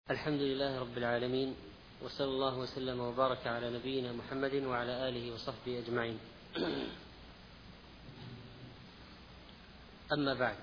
الحمد لله رب العالمين، وصلى الله وسلم وبارك على نبينا محمد وعلى آله وصحبه أجمعين. أما بعد،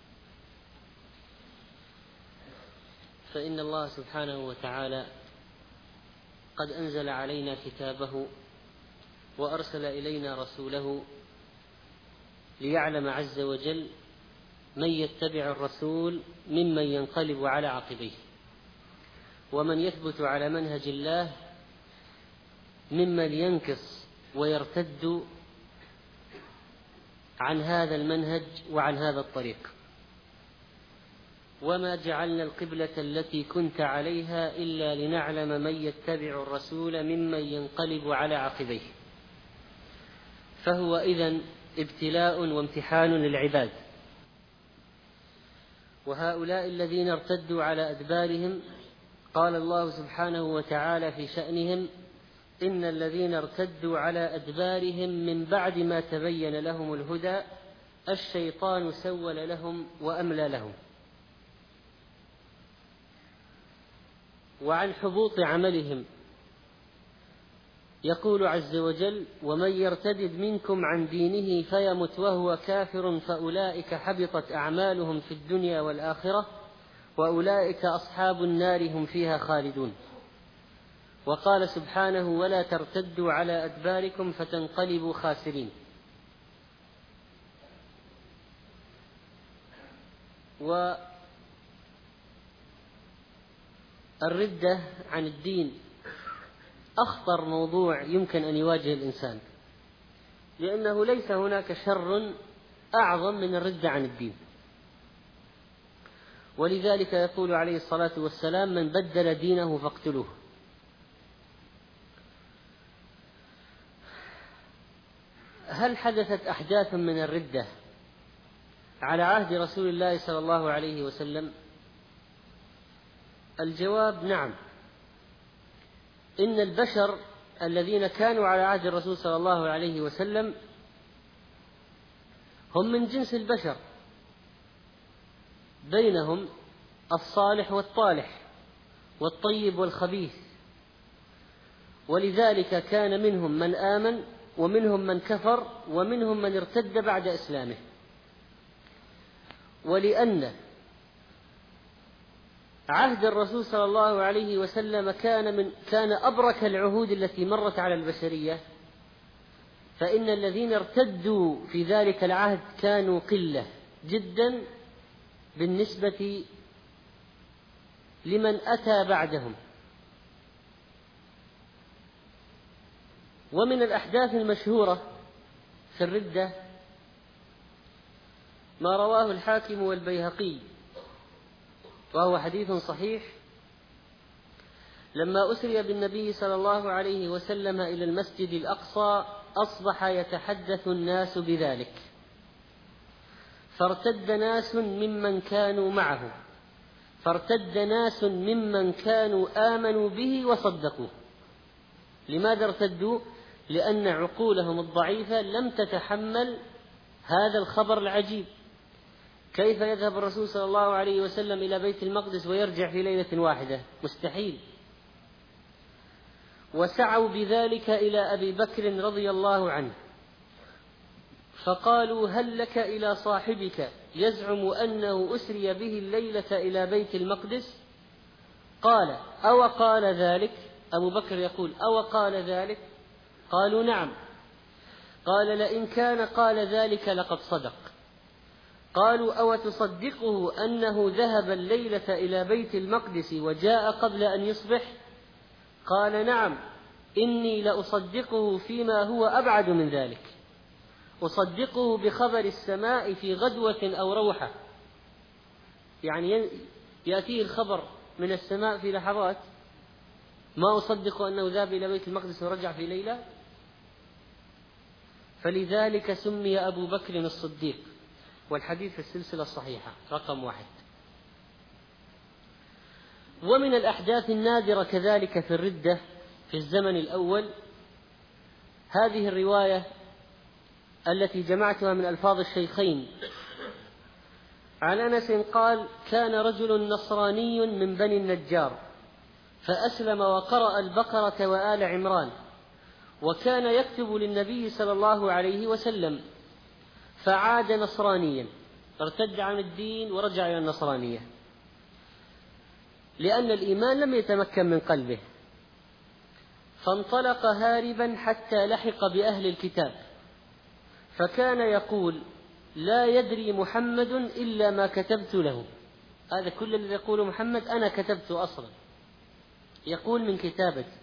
فإن الله سبحانه وتعالى قد أنزل علينا كتابه وأرسل إلينا رسوله ليعلم عز وجل من يتبع الرسول ممن ينقلب على عقبيه، ومن يثبت على منهج الله ممن ينكص ويرتد عن هذا المنهج وعن هذا الطريق. وما جعلنا القبلة التي كنت عليها إلا لنعلم من يتبع الرسول ممن ينقلب على عقبيه. فهو إذن ابتلاء وامتحان للعباد، وهؤلاء الذين ارتدوا على أدبارهم قال الله سبحانه وتعالى في شأنهم: إن الذين ارتدوا على أدبارهم من بعد ما تبين لهم الهدى الشيطان سول لهم وأملى لهم. وعن حبوط عملهم يقول عز وجل: ومن يرتد منكم عن دينه فيمت وهو كافر فأولئك حبطت أعمالهم في الدنيا والآخرة وأولئك أصحاب النار هم فيها خالدون. وقال سبحانه: ولا ترتدوا على أدباركم فتنقلبوا خاسرين. والردة عن الدين أخطر موضوع يمكن أن يواجه الإنسان، لأنه ليس هناك شر أعظم من الردة عن الدين. ولذلك يقول عليه الصلاة والسلام: من بدل دينه فاقتلوه. هل حدثت أحداث من الردة على عهد رسول الله صلى الله عليه وسلم؟ الجواب: نعم. إن البشر الذين كانوا على عهد الرسول صلى الله عليه وسلم هم من جنس البشر، بينهم الصالح والطالح والطيب والخبيث، ولذلك كان منهم من آمن ومنهم من كفر ومنهم من ارتد بعد إسلامه. ولأن عهد الرسول صلى الله عليه وسلم كان أبرك العهود التي مرت على البشرية، فإن الذين ارتدوا في ذلك العهد كانوا قلة جدا بالنسبة لمن أتى بعدهم. ومن الأحداث المشهورة في الردة ما رواه الحاكم والبيهقي وهو حديث صحيح: لما أسري بالنبي صلى الله عليه وسلم إلى المسجد الأقصى أصبح يتحدث الناس بذلك، فارتد ناس ممن كانوا آمنوا به وصدقوه. لماذا ارتدوا؟ لأن عقولهم الضعيفة لم تتحمل هذا الخبر العجيب. كيف يذهب الرسول صلى الله عليه وسلم إلى بيت المقدس ويرجع في ليلة واحدة؟ مستحيل. وسعوا بذلك إلى أبي بكر رضي الله عنه فقالوا: هل لك إلى صاحبك يزعم أنه أسري به الليلة إلى بيت المقدس؟ قال: أو قال ذلك؟ أبو بكر يقول: أو قال ذلك؟ قالوا: نعم. قال: لئن كان قال ذلك لقد صدق. قالوا: أو تصدقه أنه ذهب الليلة إلى بيت المقدس وجاء قبل أن يصبح؟ قال: نعم، إني لأصدقه فيما هو أبعد من ذلك، أصدقه بخبر السماء في غدوة أو روحة، يعني يأتيه الخبر من السماء في لحظات، ما أصدق أنه ذهب إلى بيت المقدس ورجع في ليلة. فلذلك سمي أبو بكر الصديق، والحديث في السلسلة الصحيحة رقم 1. ومن الأحداث النادرة كذلك في الردة في الزمن الأول هذه الرواية التي جمعتها من ألفاظ الشيخين عن أنس قال: كان رجل نصراني من بني النجار فأسلم وقرأ البقرة وآل عمران، وكان يكتب للنبي صلى الله عليه وسلم، فعاد نصرانيا، ارتد عن الدين ورجع إلى النصرانية، لأن الإيمان لم يتمكن من قلبه، فانطلق هاربا حتى لحق بأهل الكتاب، فكان يقول: لا يدري محمد إلا ما كتبت له. هذا كل الذي يقول محمد أنا كتبت أصلا، يقول من كتابتي.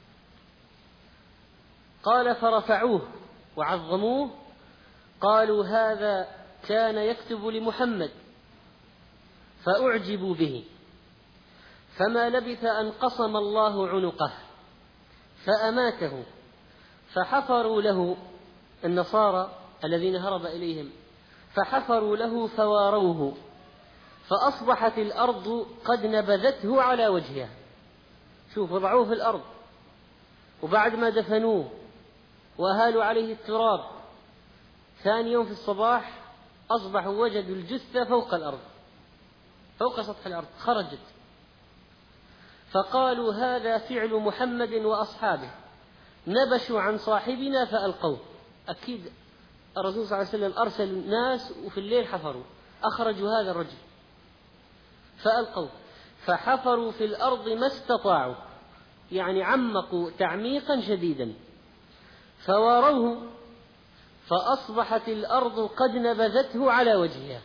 قال: فرفعوه وعظموه، قالوا: هذا كان يكتب لمحمد، فأعجبوا به، فما لبث أن قصم الله عنقه فأماته، فحفروا له النصارى الذين هرب إليهم، فحفروا له فواروه، فأصبحت الأرض قد نبذته على وجهها. شوف، وضعوه في الأرض، وبعد ما دفنوه وأهالوا عليه التراب، ثاني يوم في الصباح أصبحوا وجدوا الجثة فوق الأرض، فوق سطح الأرض، خرجت. فقالوا: هذا فعل محمد وأصحابه، نبشوا عن صاحبنا فألقوه. أكيد الرسول صلى الله عليه وسلم أرسل ناس وفي الليل حفروا، أخرجوا هذا الرجل فألقوه، فحفروا في الأرض ما استطاعوا، يعني عمقوا تعميقا شديدا، فواروه، فأصبحت الأرض قد نبذته على وجهها،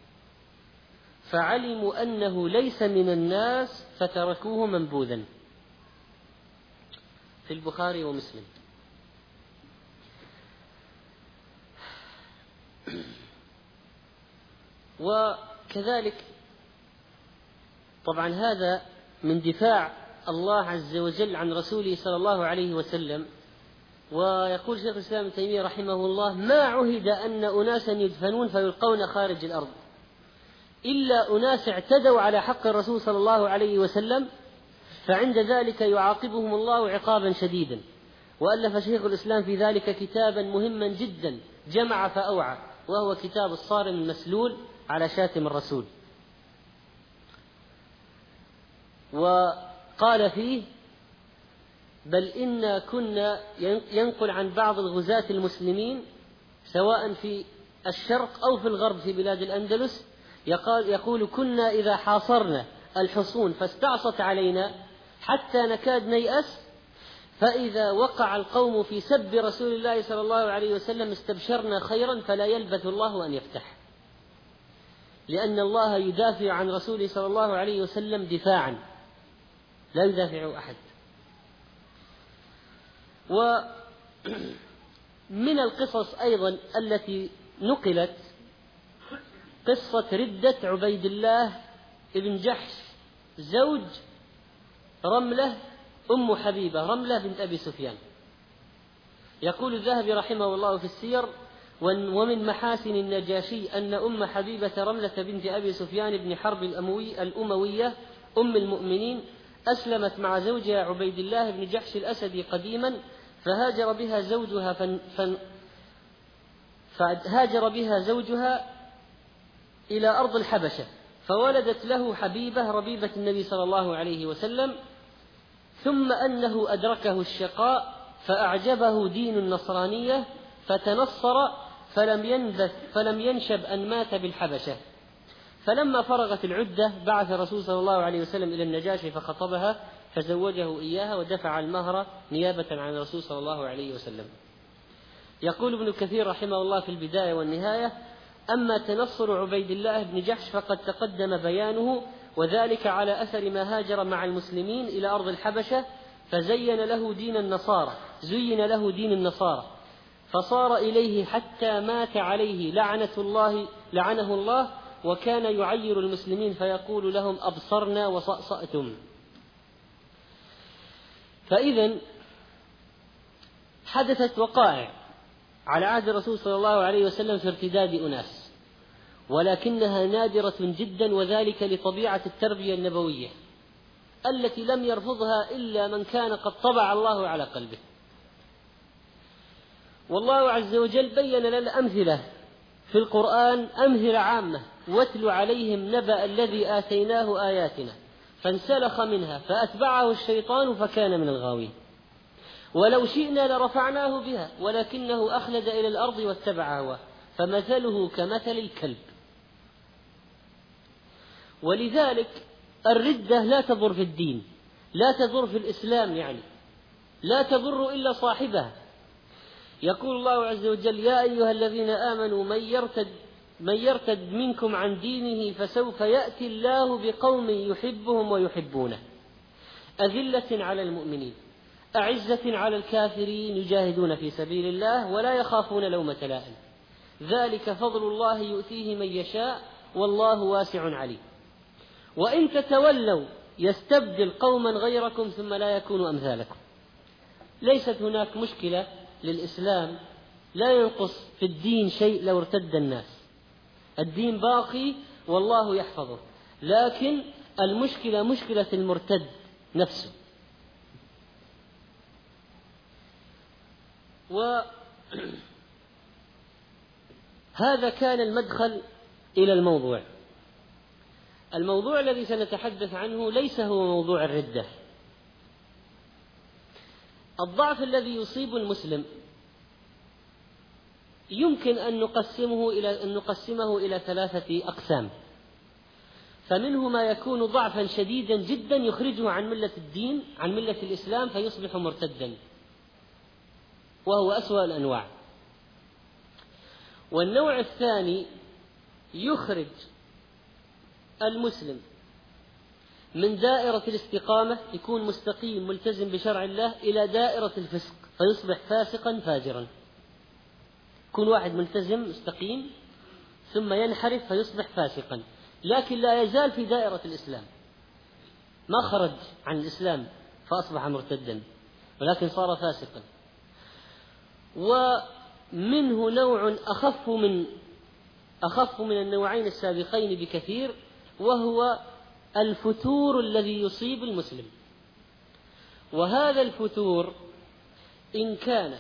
فعلموا أنه ليس من الناس فتركوه منبوذا. في البخاري ومسلم. وكذلك طبعا هذا من دفاع الله عز وجل عن رسوله صلى الله عليه وسلم. ويقول شيخ الإسلام ابن تيمية رحمه الله: ما عهد أن أناسا يدفنون فيلقون خارج الأرض إلا أناس اعتدوا على حق الرسول صلى الله عليه وسلم، فعند ذلك يعاقبهم الله عقابا شديدا. وألف شيخ الإسلام في ذلك كتابا مهما جدا جمع فأوعى، وهو كتاب الصارم المسلول على شاتم الرسول. وقال فيه: بل إنا كنا، ينقل عن بعض الغزاة المسلمين سواء في الشرق أو في الغرب في بلاد الأندلس، يقول: كنا إذا حاصرنا الحصون فاستعصت علينا حتى نكاد نيأس، فإذا وقع القوم في سب رسول الله صلى الله عليه وسلم استبشرنا خيرا فلا يلبث الله أن يفتح، لأن الله يدافع عن رسوله صلى الله عليه وسلم دفاعا لا يدافع أحد. ومن القصص أيضا التي نقلت قصة ردة عبيد الله بن جحش زوج رملة أم حبيبة، رملة بنت أبي سفيان. يقول الذهبي رحمه الله في السير: ومن محاسن النجاشي أن أم حبيبة رملة بنت أبي سفيان بن حرب الأموية أم المؤمنين أسلمت مع زوجها عبيد الله بن جحش الأسدي قديما، فهاجر بها زوجها إلى أرض الحبشة، فولدت له حبيبة ربيبة النبي صلى الله عليه وسلم، ثم أنه أدركه الشقاء فأعجبه دين النصرانية فتنصر، فلم ينشب أن مات بالحبشة. فلما فرغت العدة بعث الرسول صلى الله عليه وسلم إلى النجاشي فخطبها فزوجه إياها ودفع المهر نيابة عن الرسول صلى الله عليه وسلم. يقول ابن كثير رحمه الله في البداية والنهاية: أما تنصر عبيد الله بن جحش فقد تقدم بيانه، وذلك على أثر ما هاجر مع المسلمين إلى أرض الحبشة فزين له دين النصارى فصار إليه حتى مات عليه لعنه الله، وكان يعير المسلمين فيقول لهم: أبصرنا وصأصأتم. فإذن حدثت وقائع على عهد الرسول صلى الله عليه وسلم في ارتداد أناس، ولكنها نادرة جدا، وذلك لطبيعة التربية النبوية التي لم يرفضها إلا من كان قد طبع الله على قلبه. والله عز وجل بين لنا أمثلة في القرآن، أمثلة عامة: واتل عليهم نبأ الذي آتيناه آياتنا فانسلخ منها فأتبعه الشيطان فكان من الغاوين. ولو شئنا لرفعناه بها ولكنه أخلد إلى الأرض واتبع هواه فمثله كمثل الكلب. ولذلك الردة لا تضر في الدين، لا تضر في الإسلام، يعني لا تضر إلا صاحبها. يقول الله عز وجل: يا أيها الذين آمنوا من يرتد منكم عن دينه فسوف يأتي الله بقوم يحبهم ويحبونه أذلة على المؤمنين أعزة على الكافرين يجاهدون في سبيل الله ولا يخافون لومة لائم ذلك فضل الله يؤتيه من يشاء والله واسع عليم. وإن تتولوا يستبدل قوما غيركم ثم لا يكونوا أمثالكم. ليست هناك مشكلة للإسلام، لا ينقص في الدين شيء لو ارتد الناس، الدين باقي والله يحفظه، لكن المشكلة مشكلة المرتد نفسه. وهذا كان المدخل إلى الموضوع. الموضوع الذي سنتحدث عنه ليس هو موضوع الردة. الضعف الذي يصيب المسلم يمكن أن نقسمه إلى 3 أقسام. فمنه ما يكون ضعفا شديدا جدا يخرجه عن ملة الدين، عن ملة الإسلام، فيصبح مرتدا، وهو أسوأ الأنواع. والنوع الثاني يخرج المسلم من دائرة الاستقامة، يكون مستقيم ملتزم بشرع الله، إلى دائرة الفسق فيصبح فاسقا فاجرا. يكون واحد ملتزم مستقيم ثم ينحرف فيصبح فاسقا، لكن لا يزال في دائرة الإسلام، ما خرج عن الإسلام فأصبح مرتدا، ولكن صار فاسقا. ومنه نوع أخف من النوعين السابقين بكثير، وهو الفتور الذي يصيب المسلم. وهذا الفتور إن كان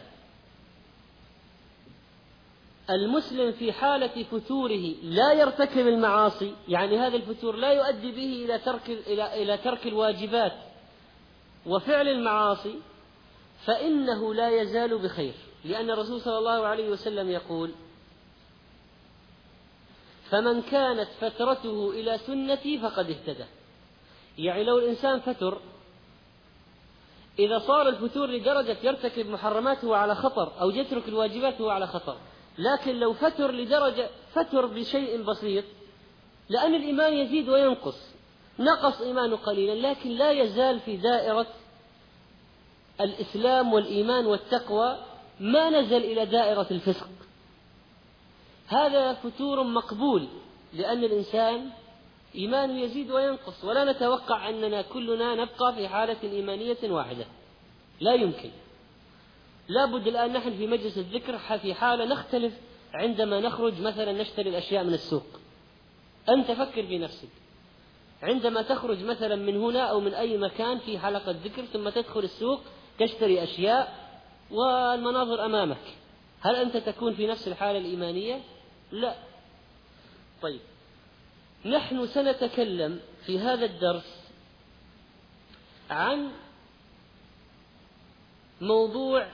المسلم في حالة فتوره لا يرتكب المعاصي، يعني هذا الفتور لا يؤدي به إلى ترك الواجبات وفعل المعاصي، فإنه لا يزال بخير، لأن الرسول صلى الله عليه وسلم يقول: فمن كانت فترته إلى سنتي فقد اهتدى. يعني لو الإنسان فتر، إذا صار الفتور لدرجة يرتكب محرمات هو على خطر، أو يترك الواجبات هو على خطر. لكن لو فتر لدرجة فتر بشيء بسيط، لأن الإيمان يزيد وينقص، نقص إيمانه قليلا لكن لا يزال في دائرة الإسلام والإيمان والتقوى، ما نزل إلى دائرة الفسق. هذا فتور مقبول، لأن الإنسان إيمانه يزيد وينقص، ولا نتوقع أننا كلنا نبقى في حالة إيمانية واحدة، لا يمكن. لابد الآن نحن في مجلس الذكر في حالة نختلف عندما نخرج مثلا نشتري الأشياء من السوق. أنت فكر بنفسك عندما تخرج مثلا من هنا أو من أي مكان في حلقة ذكر ثم تدخل السوق تشتري أشياء والمناظر أمامك، هل أنت تكون في نفس الحالة الإيمانية؟ لا. طيب، نحن سنتكلم في هذا الدرس عن موضوع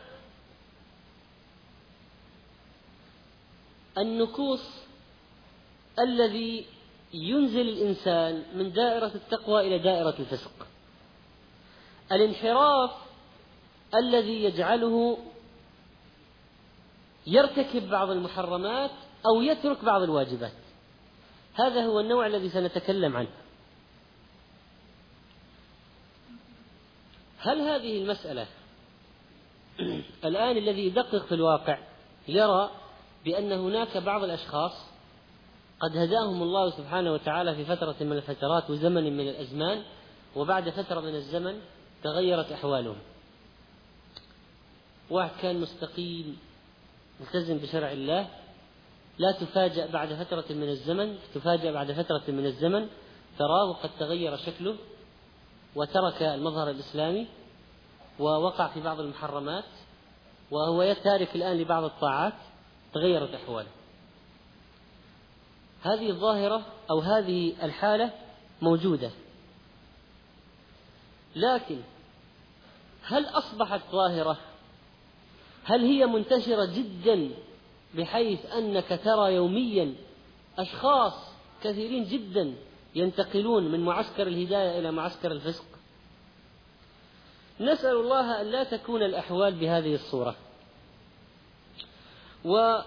النكوص الذي ينزل الإنسان من دائرة التقوى إلى دائرة الفسق، الانحراف الذي يجعله يرتكب بعض المحرمات أو يترك بعض الواجبات. هذا هو النوع الذي سنتكلم عنه. هل هذه المسألة الآن الذي يدقق في الواقع يرى بأن هناك بعض الأشخاص قد هداهم الله سبحانه وتعالى في فترة من الفترات وزمن من الأزمان، وبعد فترة من الزمن تغيرت أحوالهم. واحد كان مستقيم ملتزم بشرع الله، لا تفاجأ بعد فترة من الزمن، تفاجأ بعد فترة من الزمن تراه قد تغير شكله وترك المظهر الإسلامي ووقع في بعض المحرمات، وهو تارك الآن لبعض الطاعات، تغيرت أحواله. هذه الظاهرة أو هذه الحالة موجودة، لكن هل أصبحت ظاهرة؟ هل هي منتشرة جدا بحيث أنك ترى يوميا أشخاص كثيرين جدا ينتقلون من معسكر الهداية إلى معسكر الفسق؟ نسأل الله أن لا تكون الأحوال بهذه الصورة. وهناك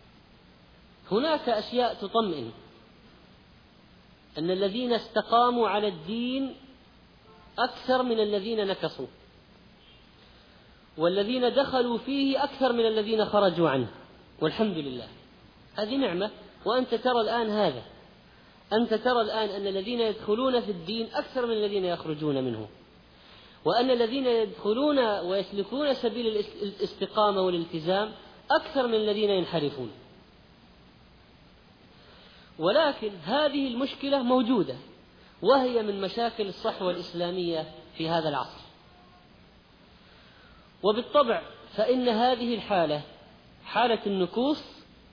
أشياء تطمئن، أن الذين استقاموا على الدين أكثر من الذين نكصوا، والذين دخلوا فيه أكثر من الذين خرجوا عنه، والحمد لله، هذه نعمة. وأنت ترى الآن هذا، أنت ترى الآن أن الذين يدخلون في الدين أكثر من الذين يخرجون منه، وأن الذين يدخلون ويسلكون سبيل الاستقامة والالتزام أكثر من الذين ينحرفون. ولكن هذه المشكلة موجودة، وهي من مشاكل الصحوة الإسلامية في هذا العصر. وبالطبع فإن هذه الحالة، حالة النكوص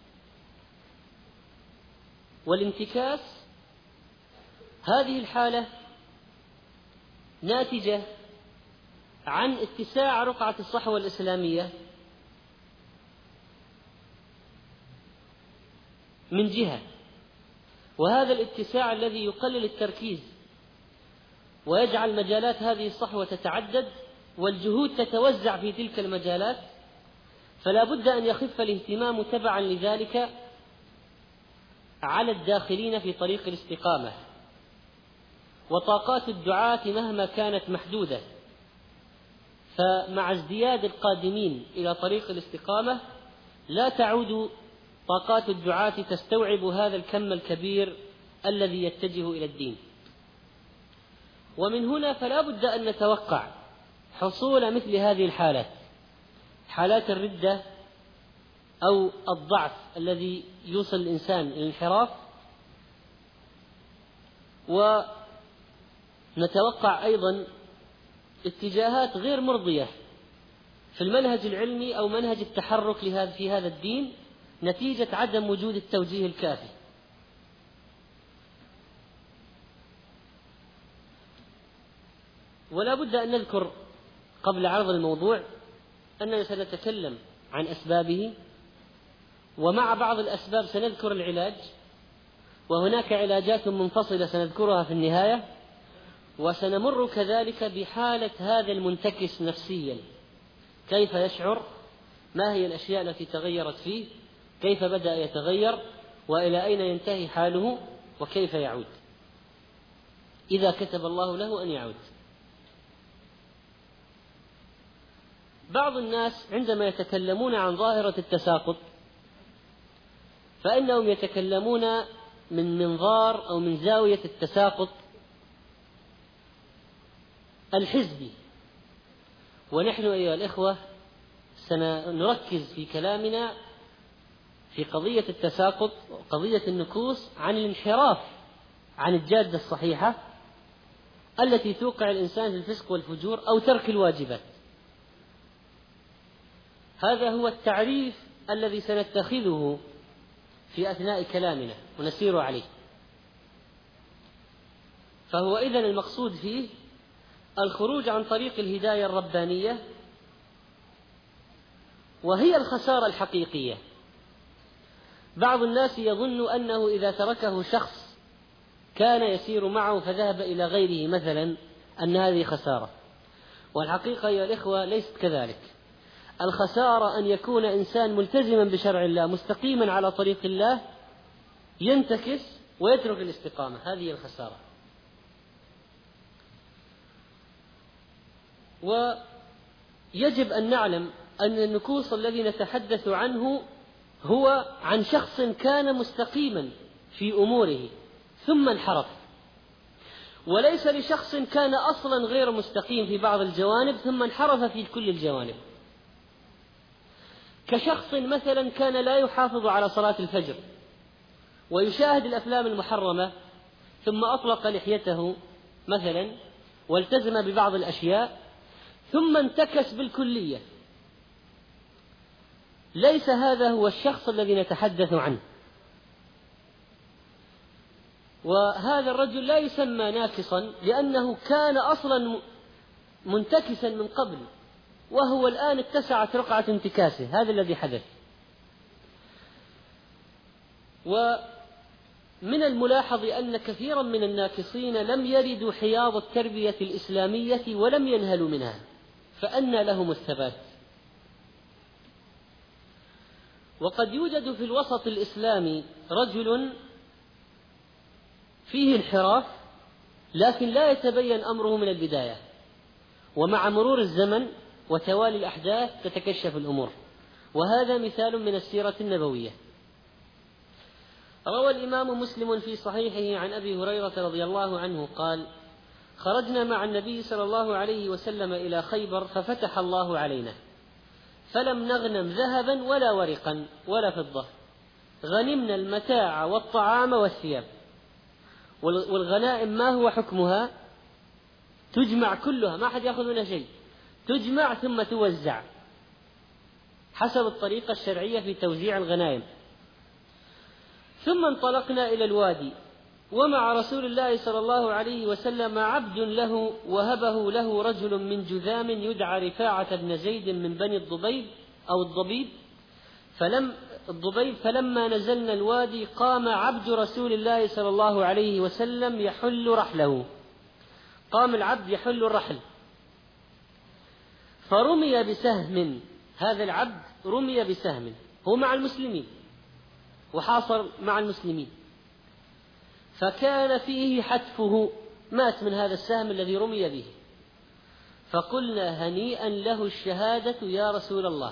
والانتكاس، هذه الحالة ناتجة عن اتساع رقعة الصحوة الإسلامية من جهة، وهذا الاتساع الذي يقلل التركيز ويجعل مجالات هذه الصحوة تتعدد والجهود تتوزع في تلك المجالات، فلا بد أن يخف الاهتمام تبعا لذلك على الداخلين في طريق الاستقامة. وطاقات الدعاة مهما كانت محدودة، فمع ازدياد القادمين إلى طريق الاستقامة لا تعود طاقات الدعاة تستوعب هذا الكم الكبير الذي يتجه إلى الدين. ومن هنا فلا بد أن نتوقع حصول مثل هذه الحالات، حالات الردة أو الضعف الذي يوصل الإنسان إلى الانحراف. ونتوقع أيضا اتجاهات غير مرضية في المنهج العلمي أو منهج التحرك في هذا الدين نتيجة عدم وجود التوجيه الكافي. ولا بد أن نذكر قبل عرض الموضوع أننا سنتكلم عن أسبابه، ومع بعض الأسباب سنذكر العلاج، وهناك علاجات منفصلة سنذكرها في النهاية، وسنمر كذلك بحالة هذا المنتكس نفسيا، كيف يشعر، ما هي الأشياء التي تغيرت فيه، كيف بدأ يتغير، وإلى أين ينتهي حاله، وكيف يعود إذا كتب الله له أن يعود. بعض الناس عندما يتكلمون عن ظاهرة التساقط فإنهم يتكلمون من منظار أو من زاوية التساقط الحزبي، ونحن أيها الإخوة سنركز في كلامنا في قضية التساقط وقضية النكوص عن الانحراف عن الجادة الصحيحة التي توقع الإنسان في الفسق والفجور أو ترك الواجبات. هذا هو التعريف الذي سنتخذه في أثناء كلامنا ونسير عليه. فهو إذن المقصود فيه الخروج عن طريق الهداية الربانية، وهي الخسارة الحقيقية. بعض الناس يظن أنه إذا تركه شخص كان يسير معه فذهب إلى غيره مثلا أن هذه خسارة، والحقيقة يا الإخوة ليست كذلك. الخسارة أن يكون إنسان ملتزما بشرع الله مستقيما على طريق الله ينتكس ويترك الاستقامة، هذه الخسارة. ويجب أن نعلم أن النكوص الذي نتحدث عنه هو عن شخص كان مستقيما في أموره ثم انحرف، وليس لشخص كان أصلا غير مستقيم في بعض الجوانب ثم انحرف في كل الجوانب. كشخص مثلا كان لا يحافظ على صلاة الفجر ويشاهد الأفلام المحرمة ثم أطلق لحيته مثلا والتزم ببعض الأشياء ثم انتكس بالكلية. ليس هذا هو الشخص الذي نتحدث عنه، وهذا الرجل لا يسمى ناكصا لأنه كان أصلا منتكسا من قبل، وهو الآن اتسعت رقعة انتكاسه، هذا الذي حدث. ومن الملاحظ أن كثيرا من الناكصين لم يردوا حياض التربية الإسلامية ولم ينهلوا منها، فأنى لهم الثبات. وقد يوجد في الوسط الإسلامي رجل فيه انحراف، لكن لا يتبين أمره من البداية، ومع مرور الزمن وتوالي الأحداث تتكشف الأمور، وهذا مثال من السيرة النبوية. روى الإمام مسلم في صحيحه عن أبي هريرة رضي الله عنه قال: خرجنا مع النبي صلى الله عليه وسلم إلى خيبر ففتح الله علينا، فلم نغنم ذهبا ولا ورقا ولا فضة، غنمنا المتاع والطعام والثياب. والغنائم ما هو حكمها؟ تجمع كلها، ما أحد يأخذ منها شيء، تجمع ثم توزع حسب الطريقة الشرعية في توزيع الغنائم. ثم انطلقنا إلى الوادي، ومع رسول الله صلى الله عليه وسلم عبد له وهبه له رجل من جذام يدعى رفاعة بن زيد من بني الضبيب أو الضبيب. فلما نزلنا الوادي قام عبد رسول الله صلى الله عليه وسلم يحل رحله، قام العبد يحل الرحل، فرمي بسهم، هذا العبد رمي بسهم، هو مع المسلمين وحاصر مع المسلمين، فكان فيه حتفه، مات من هذا السهم الذي رمي به. فقلنا: هنيئا له الشهادة يا رسول الله،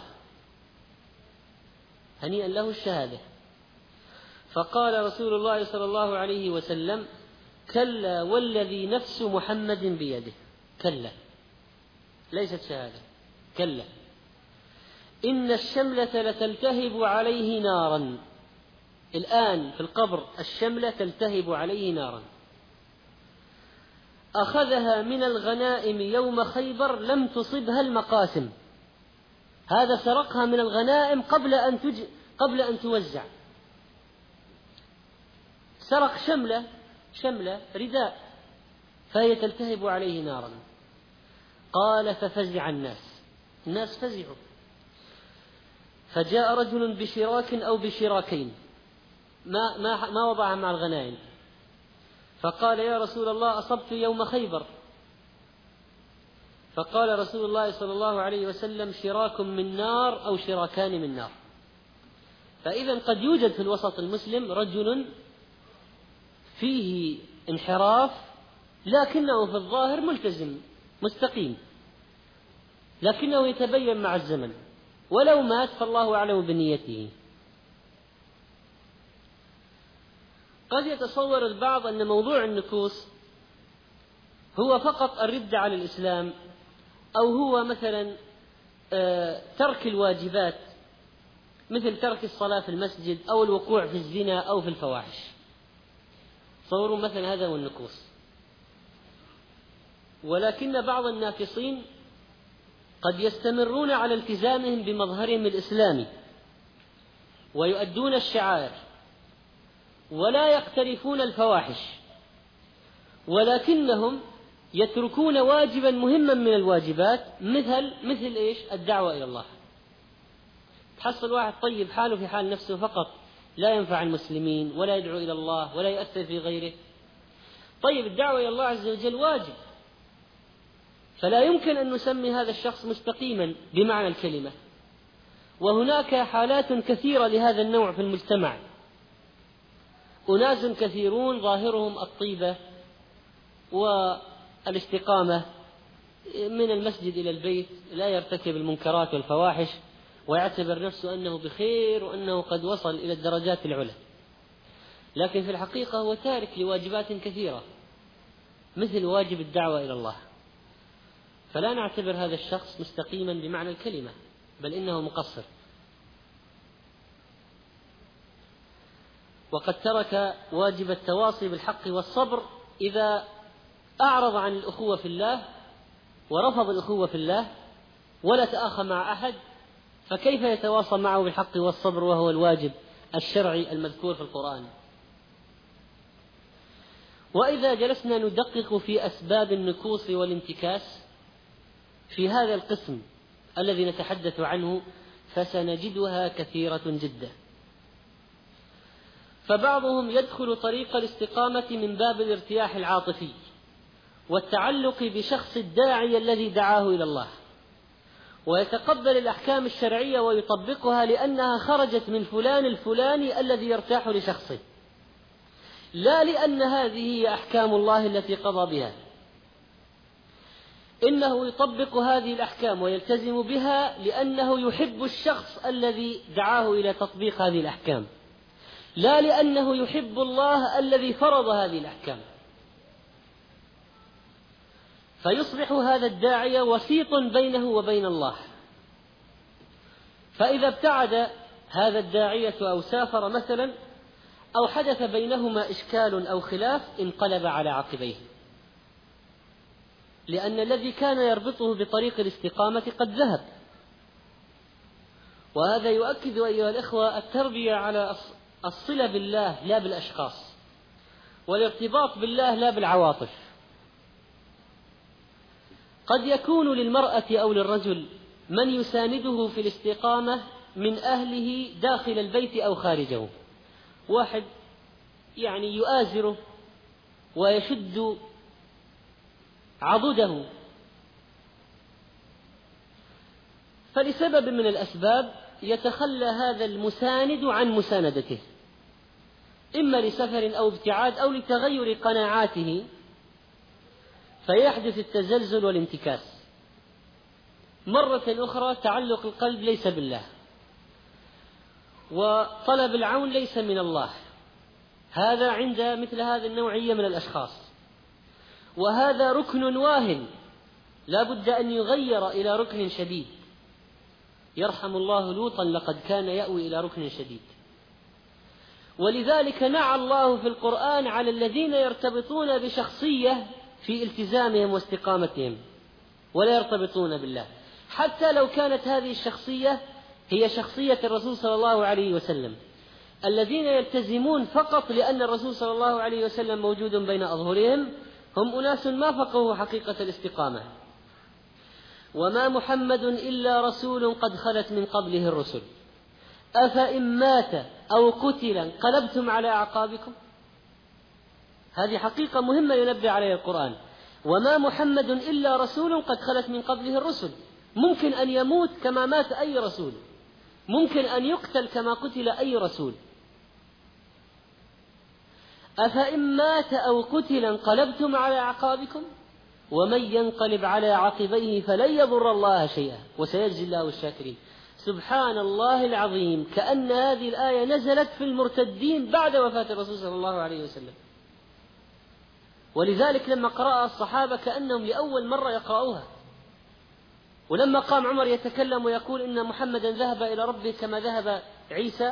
هنيئا له الشهادة. فقال رسول الله صلى الله عليه وسلم: كلا والذي نفس محمد بيده، كلا، ليست شهادة، كلا، إن الشملة لتلتهب عليه نارا، الآن في القبر الشملة تلتهب عليه نارا، أخذها من الغنائم يوم خيبر لم تصبها المقاسم، هذا سرقها من الغنائم قبل أن توزع، سرق شملة رداء، فهي تلتهب عليه نارا. قال: ففزع الناس فزعوا، فجاء رجل بشراك أو بشراكين ما وضعها مع الغنائم، فقال: يا رسول الله أصبت يوم خيبر. فقال رسول الله صلى الله عليه وسلم: شراك من نار أو شراكان من نار. فإذا قد يوجد في الوسط المسلم رجل فيه انحراف، لكنه في الظاهر ملتزم مستقيم، لكنه يتبين مع الزمن، ولو مات فالله أعلم بنيته. قد يتصور البعض أن موضوع النكوص هو فقط الردة على الإسلام، أو هو مثلا ترك الواجبات مثل ترك الصلاة في المسجد أو الوقوع في الزنا أو في الفواحش، تصوروا مثلا هذا هو النكوص. ولكن بعض الناكصين قد يستمرون على التزامهم بمظهرهم الإسلامي ويؤدون الشعائر ولا يقترفون الفواحش، ولكنهم يتركون واجبا مهما من الواجبات مثل إيش؟ الدعوة إلى الله. تحصل واحد طيب حاله في حال نفسه فقط، لا ينفع المسلمين ولا يدعو إلى الله ولا يؤثر في غيره. طيب الدعوة إلى الله عز وجل واجب، فلا يمكن أن نسمي هذا الشخص مستقيما بمعنى الكلمة. وهناك حالات كثيرة لهذا النوع في المجتمع، أناس كثيرون ظاهرهم الطيبة والاستقامة من المسجد إلى البيت، لا يرتكب المنكرات والفواحش ويعتبر نفسه أنه بخير وأنه قد وصل إلى الدرجات العلى، لكن في الحقيقة هو تارك لواجبات كثيرة مثل واجب الدعوة إلى الله، فلا نعتبر هذا الشخص مستقيما بمعنى الكلمة، بل إنه مقصر. وقد ترك واجب التواصي بالحق والصبر إذا أعرض عن الأخوة في الله ورفض الأخوة في الله ولا تآخى مع أحد، فكيف يتواصى معه بالحق والصبر وهو الواجب الشرعي المذكور في القرآن؟ وإذا جلسنا ندقق في أسباب النكوص والانتكاس في هذا القسم الذي نتحدث عنه فسنجدها كثيرة جدا. فبعضهم يدخل طريق الاستقامة من باب الارتياح العاطفي والتعلق بشخص الداعي الذي دعاه إلى الله، ويتقبل الأحكام الشرعية ويطبقها لأنها خرجت من فلان الفلاني الذي يرتاح لشخصه، لا لأن هذه هي أحكام الله التي قضى بها. إنه يطبق هذه الأحكام ويلتزم بها لأنه يحب الشخص الذي دعاه إلى تطبيق هذه الأحكام، لا لأنه يحب الله الذي فرض هذه الأحكام. فيصبح هذا الداعية وسيط بينه وبين الله. فإذا ابتعد هذا الداعية أو سافر مثلا أو حدث بينهما إشكال أو خلاف انقلب على عقبيه، لأن الذي كان يربطه بطريق الاستقامة قد ذهب. وهذا يؤكد أيها الإخوة التربية على الصلة بالله لا بالأشخاص، والارتباط بالله لا بالعواطف. قد يكون للمرأة أو للرجل من يسانده في الاستقامة من أهله داخل البيت أو خارجه، واحد يعني يؤازره ويشد عضده، فلسبب من الأسباب يتخلى هذا المساند عن مساندته، إما لسفر أو ابتعاد أو لتغير قناعاته، فيحدث التزلزل والانتكاس. مرة أخرى تعلق القلب ليس بالله، وطلب العون ليس من الله، هذا عند مثل هذه النوعية من الأشخاص، وهذا ركن واهن لا بد أن يغير إلى ركن شديد. يرحم الله لوطا لقد كان يأوي إلى ركن شديد. ولذلك نعى الله في القرآن على الذين يرتبطون بشخصية في التزامهم واستقامتهم ولا يرتبطون بالله، حتى لو كانت هذه الشخصية هي شخصية الرسول صلى الله عليه وسلم. الذين يلتزمون فقط لأن الرسول صلى الله عليه وسلم موجود بين أظهرهم هم أناس ما فقهوا حقيقة الاستقامة. وما محمد إلا رسول قد خلت من قبله الرسل أفإن مات أو قتل انقلبتم على أعقابكم. هذه حقيقة مهمة ينبه عليها القرآن. وما محمد إلا رسول قد خلت من قبله الرسل، ممكن أن يموت كما مات أي رسول، ممكن أن يقتل كما قتل أي رسول. أفإن مات أو قتل انقلبتم على أعقابكم ومن ينقلب على عقبيه فلن يضر الله شيئا وسيجزي الله الشاكرين. سبحان الله العظيم، كأن هذه الآية نزلت في المرتدين بعد وفاة الرسول صلى الله عليه وسلم. ولذلك لما قرأ الصحابة كأنهم لأول مرة يقرأوها. ولما قام عمر يتكلم ويقول إن محمدا ذهب إلى ربه كما ذهب عيسى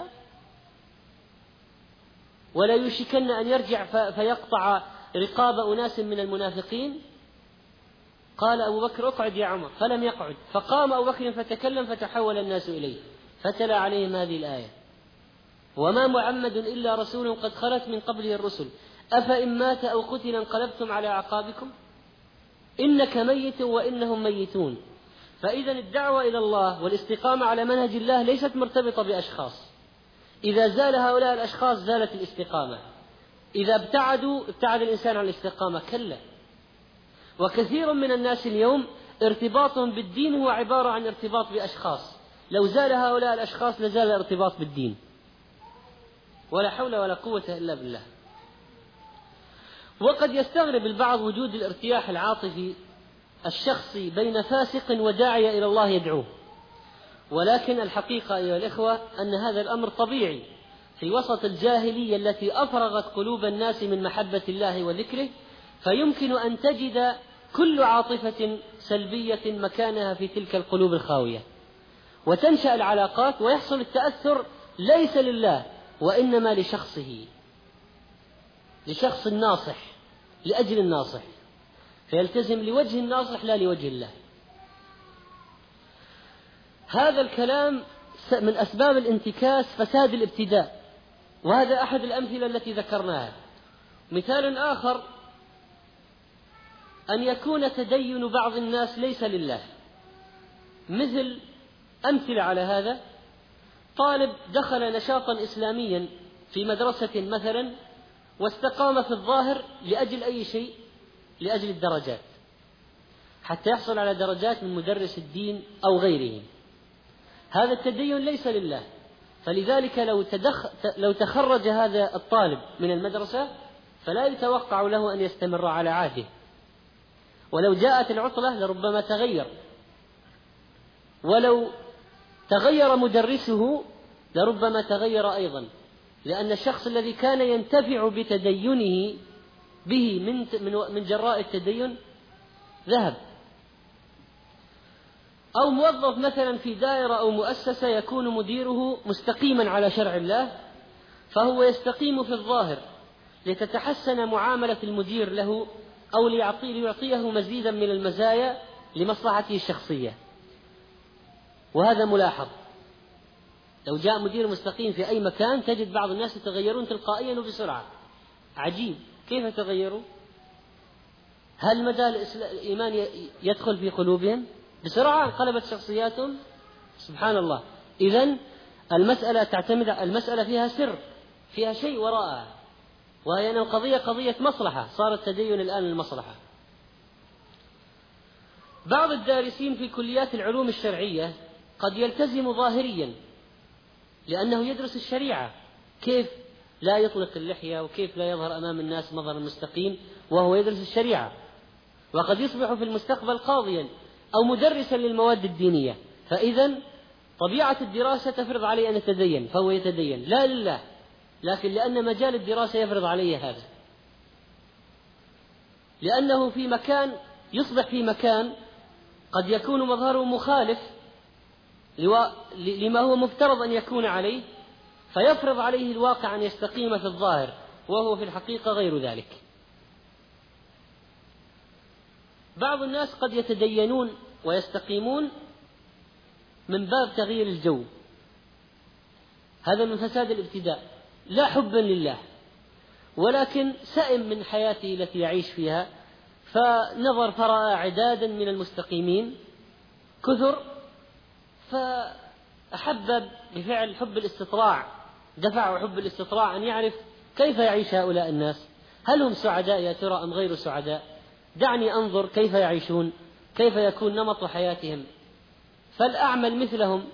ولا يشكن أن يرجع فيقطع رقاب أناس من المنافقين، قال أبو بكر اقعد يا عمر، فلم يقعد، فقام أبو بكر فتكلم فتحول الناس إليه فتلا عليهم هذه الآية: وما محمد إلا رسول قد خلت من قبله الرسل أفإن مات أو قتل انقلبتم على أعقابكم إنك ميت وإنهم ميتون. فإذا الدعوة إلى الله والاستقامة على منهج الله ليست مرتبطة بأشخاص. إذا زال هؤلاء الأشخاص زالت الاستقامة، إذا ابتعدوا ابتعد الإنسان عن الاستقامة. كلا. وكثير من الناس اليوم ارتباطهم بالدين هو عبارة عن ارتباط بأشخاص، لو زال هؤلاء الأشخاص لزال الارتباط بالدين. ولا حول ولا قوة إلا بالله. وقد يستغرب البعض وجود الارتياح العاطفي الشخصي بين فاسق وداعية إلى الله يدعوه، ولكن الحقيقة أيها الإخوة أن هذا الأمر طبيعي في وسط الجاهلية التي أفرغت قلوب الناس من محبة الله وذكره، فيمكن أن تجد كل عاطفة سلبية مكانها في تلك القلوب الخاوية، وتنشأ العلاقات ويحصل التأثر ليس لله وإنما لشخصه، لشخص الناصح، لأجل الناصح، فيلتزم لوجه الناصح لا لوجه الله. هذا الكلام من أسباب الانتكاس فساد الابتداء، وهذا أحد الأمثلة التي ذكرناها. مثال آخر أن يكون تدين بعض الناس ليس لله، مثل أمثلة على هذا: طالب دخل نشاطا إسلاميا في مدرسة مثلا واستقام في الظاهر لأجل أي شيء؟ لأجل الدرجات، حتى يحصل على درجات من مدرس الدين أو غيره. هذا التدين ليس لله، فلذلك لو تخرج هذا الطالب من المدرسة فلا يتوقع له أن يستمر على عهده، ولو جاءت العطلة لربما تغير، ولو تغير مدرسه لربما تغير أيضا، لأن الشخص الذي كان ينتفع بتدينه به من جراء التدين ذهب. أو موظف مثلا في دائرة أو مؤسسة يكون مديره مستقيما على شرع الله، فهو يستقيم في الظاهر لتتحسن معاملة المدير له أو ليعطيه مزيدا من المزايا لمصلحته الشخصية. وهذا ملاحظ، لو جاء مدير مستقيم في أي مكان تجد بعض الناس يتغيرون تلقائيا وبسرعة. عجيب، كيف يتغيروا؟ هل مجال الإيمان يدخل في قلوبهم؟ بسرعة انقلبت شخصياتهم. سبحان الله. إذن المسألة تعتمد، المسألة فيها سر، فيها شيء وراءها، وهي أن القضية قضية مصلحة، صار التدين الآن المصلحة. بعض الدارسين في كليات العلوم الشرعية قد يلتزم ظاهريا لأنه يدرس الشريعة، كيف لا يطلق اللحية وكيف لا يظهر أمام الناس مظهر المستقيم وهو يدرس الشريعة، وقد يصبح في المستقبل قاضيا أو مدرسا للمواد الدينية، فإذا طبيعة الدراسة تفرض عليه أن يتدين فهو يتدين لا لله، لكن لأن مجال الدراسة يفرض عليه هذا، لأنه في مكان يصبح في مكان قد يكون مظهره مخالف لما هو مفترض أن يكون عليه، فيفرض عليه الواقع أن يستقيم في الظاهر وهو في الحقيقة غير ذلك. بعض الناس قد يتدينون ويستقيمون من باب تغيير الجو، هذا من فساد الابتداء، لا حبا لله، ولكن سئم من حياته التي يعيش فيها، فنظر فرأى عدادا من المستقيمين كثر، فأحب بفعل حب الاستطلاع، دفع حب الاستطلاع أن يعرف كيف يعيش هؤلاء الناس، هل هم سعداء يا ترى أم غير سعداء؟ دعني أنظر كيف يعيشون، كيف يكون نمط حياتهم، فالأعمل مثلهم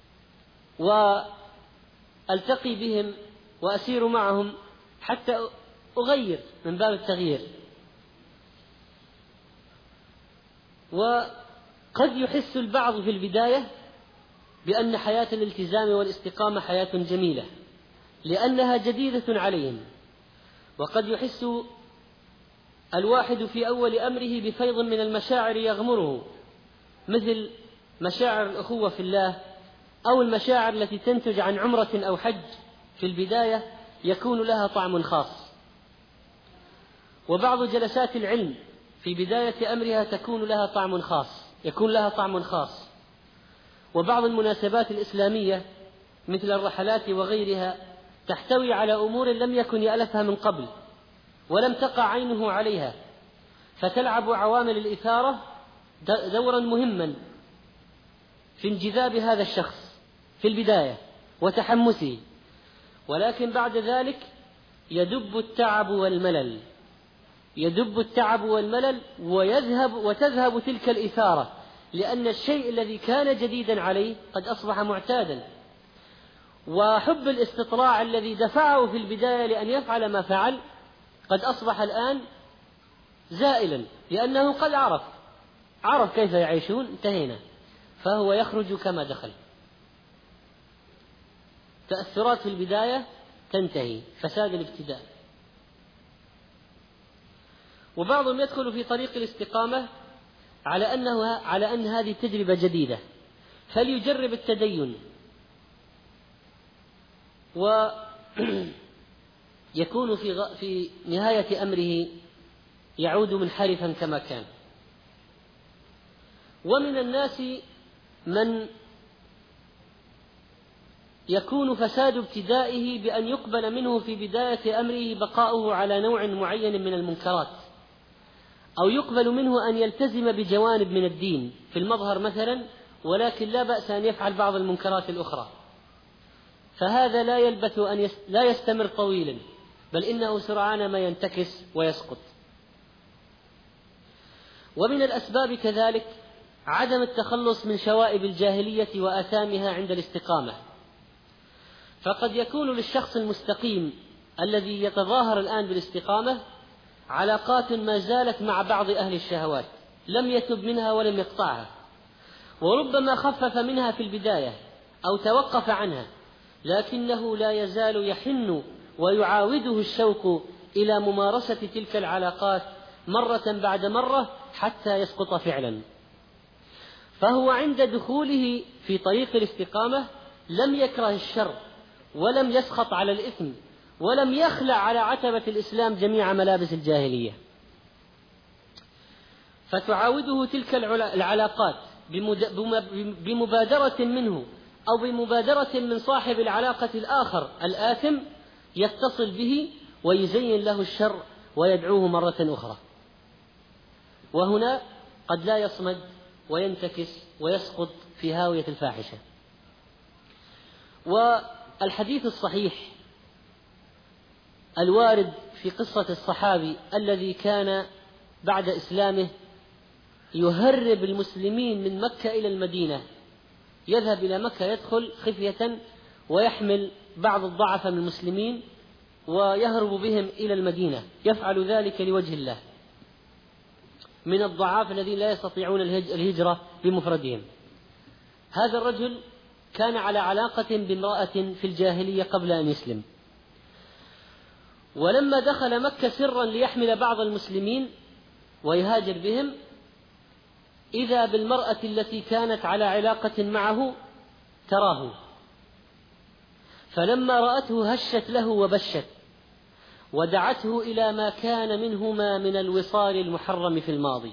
وألتقي بهم وأسير معهم حتى أغير من باب التغيير. وقد يحس البعض في البداية بأن حياة الالتزام والاستقامة حياة جميلة لأنها جديدة عليهم، وقد يحس الواحد في أول أمره بفيض من المشاعر يغمره، مثل مشاعر الأخوة في الله أو المشاعر التي تنتج عن عمرة أو حج في البداية يكون لها طعم خاص. وبعض جلسات العلم في بداية أمرها يكون لها طعم خاص. وبعض المناسبات الإسلامية مثل الرحلات وغيرها تحتوي على أمور لم يكن يألفها من قبل ولم تقع عينه عليها، فتلعب عوامل الإثارة دورا مهما في انجذاب هذا الشخص في البداية وتحمسه، ولكن بعد ذلك يدب التعب والملل وتذهب تلك الإثارة، لأن الشيء الذي كان جديدا عليه قد أصبح معتادا، وحب الاستطلاع الذي دفعه في البداية لأن يفعل ما فعل قد أصبح الآن زائلا، لأنه قد عرف كيف يعيشون، انتهينا، فهو يخرج كما دخل. تأثرات في البداية تنتهي، فساد الابتداء. وبعضهم يدخل في طريق الاستقامة على أن هذه تجربة جديدة فليجرب التدين، ويكون في نهاية أمره يعود منحرفا كما كان. ومن الناس من يكون فساد ابتدائه بأن يقبل منه في بداية أمره بقاؤه على نوع معين من المنكرات، أو يقبل منه أن يلتزم بجوانب من الدين في المظهر مثلا ولكن لا بأس أن يفعل بعض المنكرات الأخرى، فهذا لا يلبث لا يستمر طويلا، بل إنه سرعان ما ينتكس ويسقط. ومن الأسباب كذلك عدم التخلص من شوائب الجاهلية وآثامها عند الاستقامة، فقد يكون للشخص المستقيم الذي يتظاهر الآن بالاستقامة علاقات ما زالت مع بعض أهل الشهوات لم يتب منها ولم يقطعها، وربما خفف منها في البداية أو توقف عنها، لكنه لا يزال يحن ويعاوده الشوق إلى ممارسة تلك العلاقات مرة بعد مرة حتى يسقط فعلا. فهو عند دخوله في طريق الاستقامة لم يكره الشر ولم يسخط على الإثم ولم يخلع على عتبة الإسلام جميع ملابس الجاهلية، فتعاوده تلك العلاقات بمبادرة منه أو بمبادرة من صاحب العلاقة الآخر الآثم يتصل به ويزين له الشر ويدعوه مرة أخرى، وهنا قد لا يصمد وينتكس ويسقط في هاوية الفاحشة. والحديث الصحيح الوارد في قصة الصحابي الذي كان بعد إسلامه يهرب المسلمين من مكة إلى المدينة، يذهب إلى مكة يدخل خفية ويحمل بعض الضعف من المسلمين ويهرب بهم إلى المدينة، يفعل ذلك لوجه الله من الضعاف الذين لا يستطيعون الهجرة بمفردهم. هذا الرجل كان على علاقة بامرأة في الجاهلية قبل أن يسلم، ولما دخل مكة سرا ليحمل بعض المسلمين ويهاجر بهم إذا بالمرأة التي كانت على علاقة معه تراه، فلما رأته هشت له وبشت ودعته إلى ما كان منهما من الوصال المحرم في الماضي.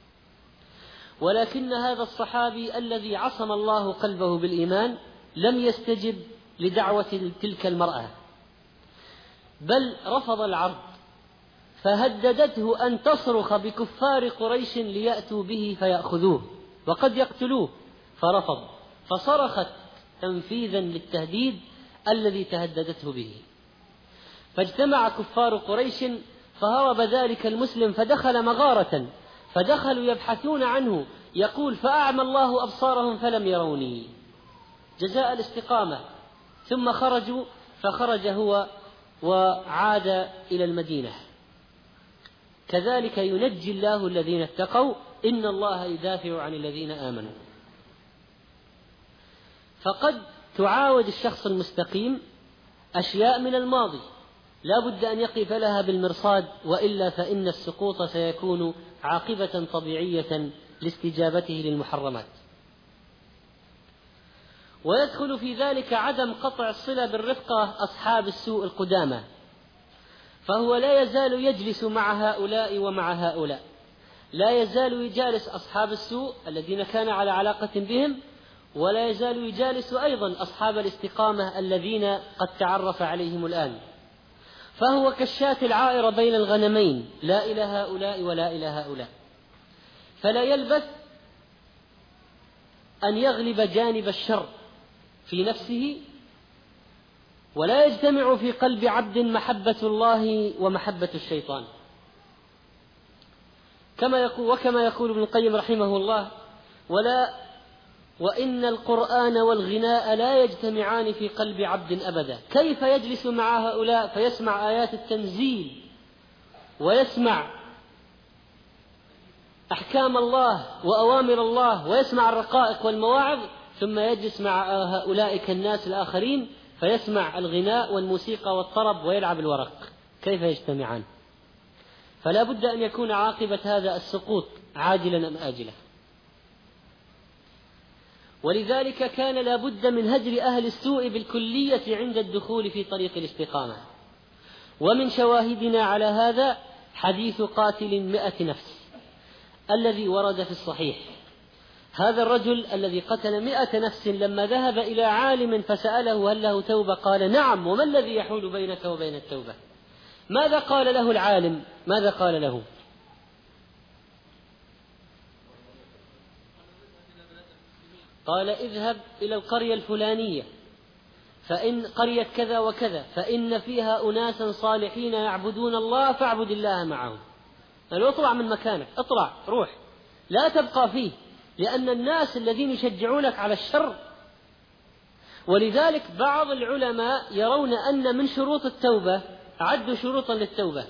ولكن هذا الصحابي الذي عصم الله قلبه بالإيمان لم يستجب لدعوة تلك المرأة، بل رفض العرض، فهددته أن تصرخ بكفار قريش ليأتوا به فيأخذوه وقد يقتلوه، فرفض، فصرخت تنفيذا للتهديد الذي تهددته به، فاجتمع كفار قريش فهرب ذلك المسلم فدخل مغارة، فدخلوا يبحثون عنه، يقول فأعمى الله أبصارهم فلم يروني، جزاء الاستقامة. ثم خرجوا، فخرج هو وعاد إلى المدينة. كذلك ينجي الله الذين اتقوا إن الله يدافع عن الذين آمنوا. فقد تعاود الشخص المستقيم أشياء من الماضي لا بد أن يقف لها بالمرصاد، وإلا فإن السقوط سيكون عاقبة طبيعية لاستجابته للمحرمات. ويدخل في ذلك عدم قطع الصلة بالرفقة أصحاب السوء القدامى، فهو لا يزال يجلس مع هؤلاء ومع هؤلاء، لا يزال يجالس أصحاب السوء الذين كان على علاقة بهم، ولا يزال يجالس أيضا أصحاب الاستقامة الذين قد تعرف عليهم الآن، فهو كالشاة العائرة بين الغنمين، لا إلى هؤلاء ولا إلى هؤلاء، فلا يلبث أن يغلب جانب الشر في نفسه، ولا يجتمع في قلب عبد محبة الله ومحبة الشيطان، وكما يقول ابن القيم رحمه الله: وإن القرآن والغناء لا يجتمعان في قلب عبد أبدا. كيف يجلس مع هؤلاء فيسمع آيات التنزيل ويسمع أحكام الله وأوامر الله ويسمع الرقائق والمواعظ، ثم يجلس مع هؤلاء الناس الآخرين فيسمع الغناء والموسيقى والطرب ويلعب الورق؟ كيف يجتمعان؟ فلا بد أن يكون عاقبة هذا السقوط عاجلا أم آجلا. ولذلك كان لا بد من هجر أهل السوء بالكلية عند الدخول في طريق الاستقامة. ومن شواهدنا على هذا حديث قاتل 100 نفس الذي ورد في الصحيح. هذا الرجل الذي قتل 100 نفس لما ذهب إلى عالم فسأله هل له توبة؟ قال نعم. وما الذي يحول بينك وبين التوبة؟ ماذا قال له العالم؟ ماذا قال له؟ قال اذهب إلى القرية الفلانية فإن قرية كذا وكذا فإن فيها أناسا صالحين يعبدون الله فاعبد الله معهم. فلو اطلع من مكانك، اطلع روح، لا تبقى فيه، لأن الناس الذين يشجعونك على الشر. ولذلك بعض العلماء يرون أن من شروط التوبة، عدوا شروطا للتوبة: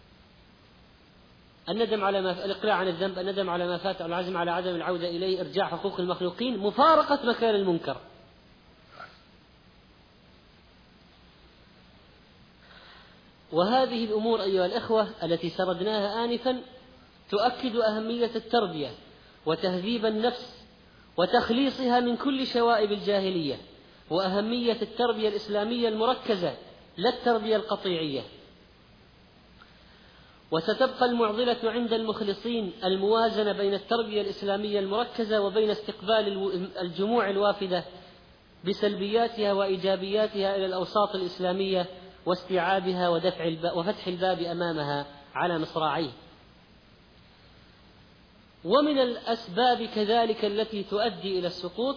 الندم على الإقلاع عن الذنب، الندم على ما فات، العزم على عدم العودة إليه، إرجاع حقوق المخلوقين، مفارقة مكان المنكر. وهذه الأمور أيها الإخوة التي سردناها آنفا تؤكد أهمية التربية وتهذيب النفس وتخليصها من كل شوائب الجاهلية، وأهمية التربية الإسلامية المركزة لا التربية القطيعية. وستبقى المعضلة عند المخلصين الموازنة بين التربية الإسلامية المركزة وبين استقبال الجموع الوافدة بسلبياتها وإيجابياتها إلى الأوساط الإسلامية واستيعابها وفتح الباب أمامها على مصراعيه. ومن الأسباب كذلك التي تؤدي إلى السقوط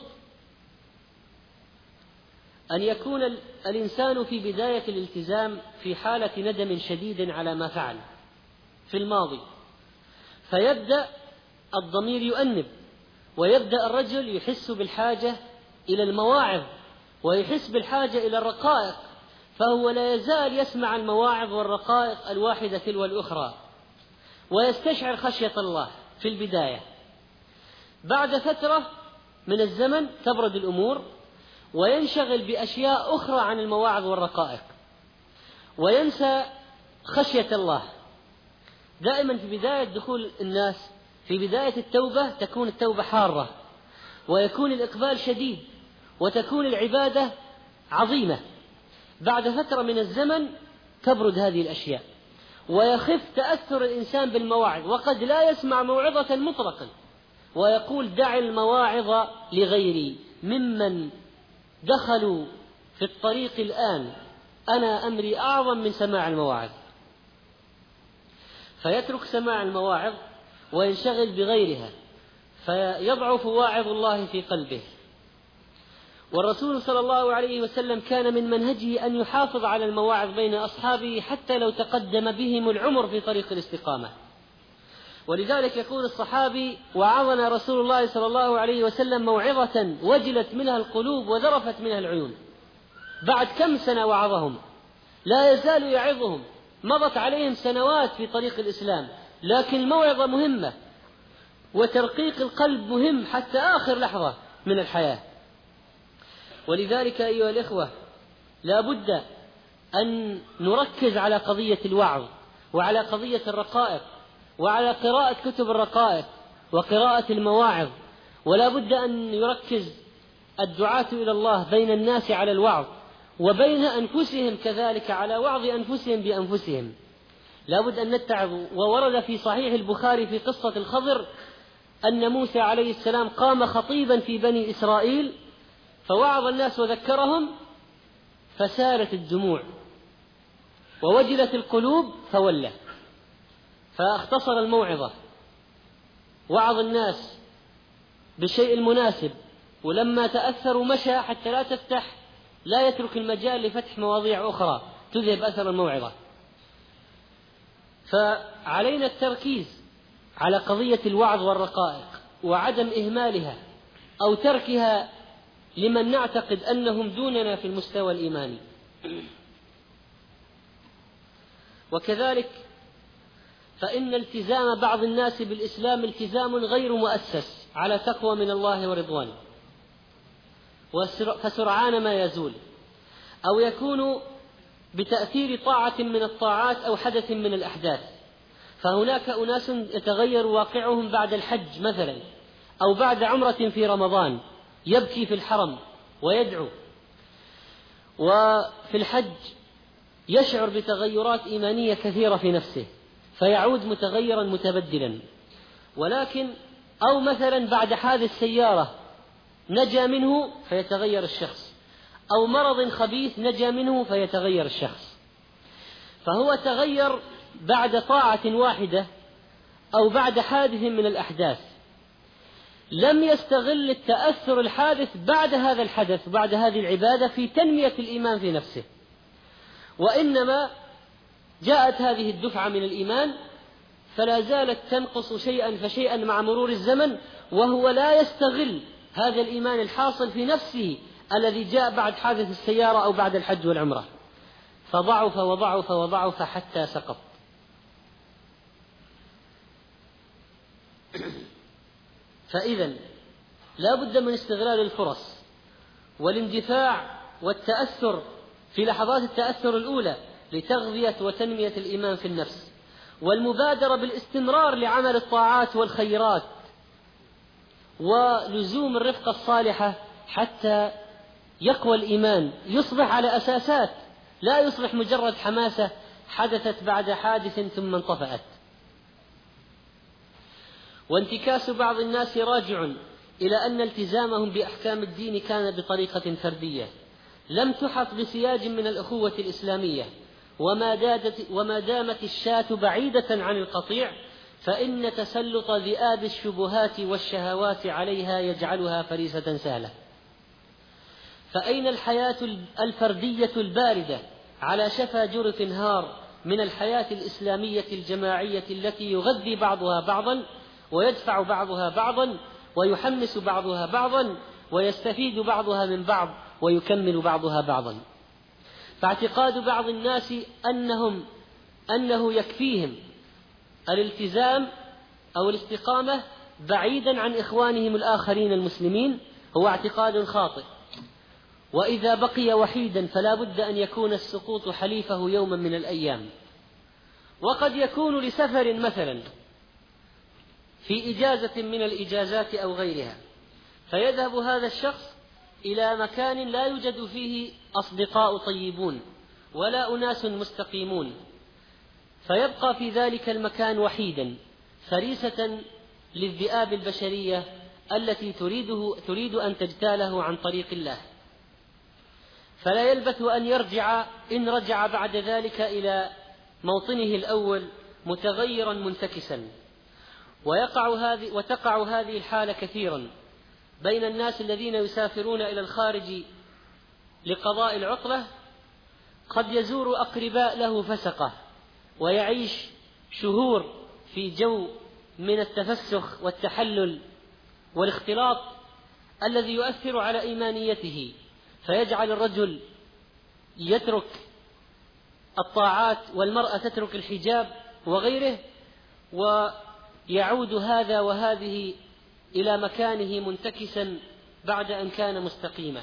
أن يكون الإنسان في بداية الالتزام في حالة ندم شديد على ما فعل في الماضي، فيبدأ الضمير يؤنب، ويبدأ الرجل يحس بالحاجة إلى المواعظ ويحس بالحاجة إلى الرقائق، فهو لا يزال يسمع المواعظ والرقائق الواحدة تلو الأخرى ويستشعر خشية الله في البداية. بعد فترة من الزمن تبرد الأمور وينشغل بأشياء أخرى عن المواعظ والرقائق وينسى خشية الله. دائما في بداية دخول الناس في بداية التوبة تكون التوبة حارة ويكون الإقبال شديد وتكون العبادة عظيمة. بعد فترة من الزمن تبرد هذه الأشياء ويخف تأثر الإنسان بالمواعظ، وقد لا يسمع موعظة مطلقا ويقول دع المواعظ لغيري ممن دخلوا في الطريق الآن، أنا أمري أعظم من سماع المواعظ، فيترك سماع المواعظ وينشغل بغيرها فيضعف واعظ الله في قلبه. والرسول صلى الله عليه وسلم كان من منهجه أن يحافظ على المواعظ بين أصحابه حتى لو تقدم بهم العمر في طريق الاستقامة. ولذلك يقول الصحابي: وعظنا رسول الله صلى الله عليه وسلم موعظة وجلت منها القلوب وذرفت منها العيون. بعد كم سنة وعظهم، لا يزال يعظهم، مضت عليهم سنوات في طريق الإسلام، لكن الموعظة مهمة وترقيق القلب مهم حتى آخر لحظة من الحياة. ولذلك أيها الإخوة لا بد أن نركز على قضية الوعظ وعلى قضية الرقائق وعلى قراءة كتب الرقائق وقراءة المواعظ، ولا بد أن يركز الدعاة إلى الله بين الناس على الوعظ وبين أنفسهم كذلك على وعظ أنفسهم بأنفسهم. لا بد أن نتعظ. وورد في صحيح البخاري في قصة الخضر أن موسى عليه السلام قام خطيبا في بني إسرائيل فوعظ الناس وذكرهم فسالت الدموع ووجلت القلوب فولى، فاختصر الموعظة، وعظ الناس بالشيء المناسب، ولما تأثروا مشى حتى لا يترك المجال لفتح مواضيع أخرى تذهب أثر الموعظة. فعلينا التركيز على قضية الوعظ والرقائق وعدم إهمالها أو تركها لمن نعتقد أنهم دوننا في المستوى الإيماني. وكذلك فإن التزام بعض الناس بالإسلام التزام غير مؤسس على تقوى من الله ورضوانه، فسرعان ما يزول، أو يكون بتأثير طاعة من الطاعات أو حدث من الأحداث. فهناك أناس يتغير واقعهم بعد الحج مثلا أو بعد عمرة في رمضان، يبكي في الحرم ويدعو، وفي الحج يشعر بتغيرات إيمانية كثيرة في نفسه فيعود متغيرا متبدلا. ولكن أو مثلا بعد حادث سيارة نجا منه فيتغير الشخص، أو مرض خبيث نجا منه فيتغير الشخص. فهو تغير بعد طاعة واحدة أو بعد حادث من الأحداث. لم يستغل التأثر الحادث بعد هذا الحدث بعد هذه العبادة في تنمية الإيمان في نفسه، وإنما جاءت هذه الدفعة من الإيمان فلا زالت تنقص شيئا فشيئا مع مرور الزمن، وهو لا يستغل هذا الإيمان الحاصل في نفسه الذي جاء بعد حادث السيارة أو بعد الحج والعمرة، فضعف وضعف وضعف حتى سقط. فإذا لا بد من استغلال الفرص والاندفاع والتأثر في لحظات التأثر الأولى لتغذية وتنمية الإيمان في النفس، والمبادرة بالاستمرار لعمل الطاعات والخيرات ولزوم الرفقة الصالحة حتى يقوى الإيمان، يصبح على أساسات، لا يصبح مجرد حماسة حدثت بعد حادث ثم انطفأت. وانتكاس بعض الناس راجع إلى أن التزامهم بأحكام الدين كان بطريقة فردية لم تحط بسياج من الأخوة الإسلامية، وما دامت الشاة بعيدة عن القطيع فإن تسلط ذئاب الشبهات والشهوات عليها يجعلها فريسة سهلة. فأين الحياة الفردية الباردة على شفا جرف هار من الحياة الإسلامية الجماعية التي يغذي بعضها بعضا ويدفع بعضها بعضا ويحمس بعضها بعضا ويستفيد بعضها من بعض ويكمل بعضها بعضا؟ فاعتقاد بعض الناس أنه يكفيهم الالتزام أو الاستقامة بعيدا عن إخوانهم الآخرين المسلمين هو اعتقاد خاطئ، وإذا بقي وحيدا فلا بد أن يكون السقوط حليفه يوما من الأيام. وقد يكون لسفر مثلا في إجازة من الإجازات أو غيرها، فيذهب هذا الشخص إلى مكان لا يوجد فيه أصدقاء طيبون ولا أناس مستقيمون، فيبقى في ذلك المكان وحيدا فريسة للذئاب البشرية التي تريد أن تجتاله عن طريق الله، فلا يلبث أن يرجع إن رجع بعد ذلك إلى موطنه الأول متغيرا منتكسا. وتقع هذه الحالة كثيرا بين الناس الذين يسافرون إلى الخارج لقضاء العطلة، قد يزور أقرباء له فسقة ويعيش شهور في جو من التفسخ والتحلل والاختلاط الذي يؤثر على إيمانيته، فيجعل الرجل يترك الطاعات والمرأة تترك الحجاب وغيره، ويعود هذا وهذه إلى مكانه منتكسا بعد أن كان مستقيما.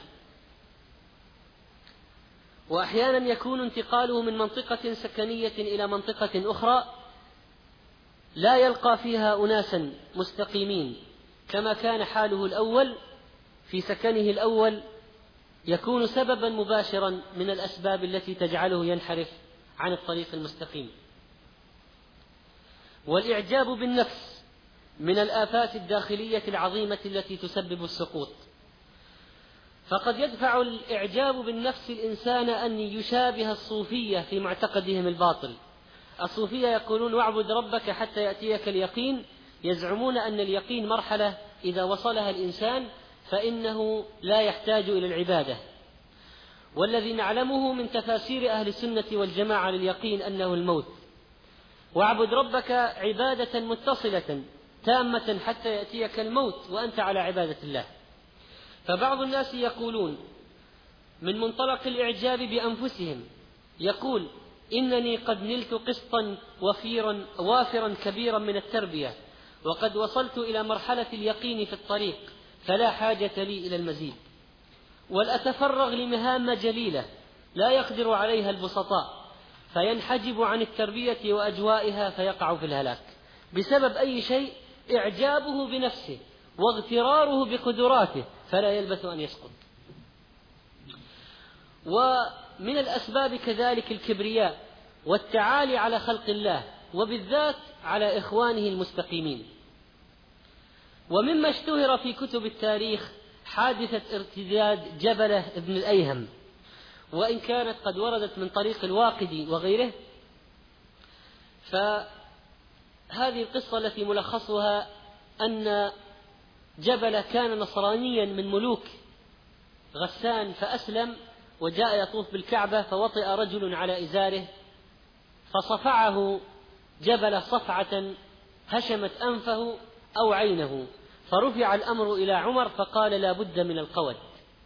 وأحيانا يكون انتقاله من منطقة سكنية إلى منطقة أخرى لا يلقى فيها أناسا مستقيمين كما كان حاله الأول في سكنه الأول، يكون سببا مباشرا من الأسباب التي تجعله ينحرف عن الطريق المستقيم. والإعجاب بالنفس من الآفات الداخلية العظيمة التي تسبب السقوط، فقد يدفع الإعجاب بالنفس الإنسان أن يشابه الصوفية في معتقدهم الباطل. الصوفية يقولون واعبد ربك حتى يأتيك اليقين، يزعمون أن اليقين مرحلة إذا وصلها الإنسان فإنه لا يحتاج إلى العبادة، والذي نعلمه من تفاسير أهل السنة والجماعة لليقين أنه الموت. واعبد ربك عبادة متصلة تامة حتى يأتيك الموت وأنت على عبادة الله. فبعض الناس يقولون من منطلق الإعجاب بأنفسهم، يقول إنني قد نلت قسطا وافرا كبيرا من التربية، وقد وصلت إلى مرحلة اليقين في الطريق، فلا حاجة لي إلى المزيد، ولأتفرغ لمهام جليلة لا يقدر عليها البسطاء، فينحجب عن التربية وأجوائها فيقع في الهلاك بسبب أي شيء؟ إعجابه بنفسه واغتراره بقدراته، فلا يلبث أن يسقط. ومن الأسباب كذلك الكبرياء والتعالي على خلق الله وبالذات على إخوانه المستقيمين. ومما اشتهر في كتب التاريخ حادثة ارتداد جبلة ابن الأيهم، وإن كانت قد وردت من طريق الواقدي وغيره، فهذه القصة التي ملخصها أن جبلة كان نصرانيا من ملوك غسان فأسلم وجاء يطوف بالكعبة، فوطئ رجل على إزاره فصفعه جبلة صفعة هشمت أنفه أو عينه، فرفع الأمر إلى عمر فقال لا بد من القود.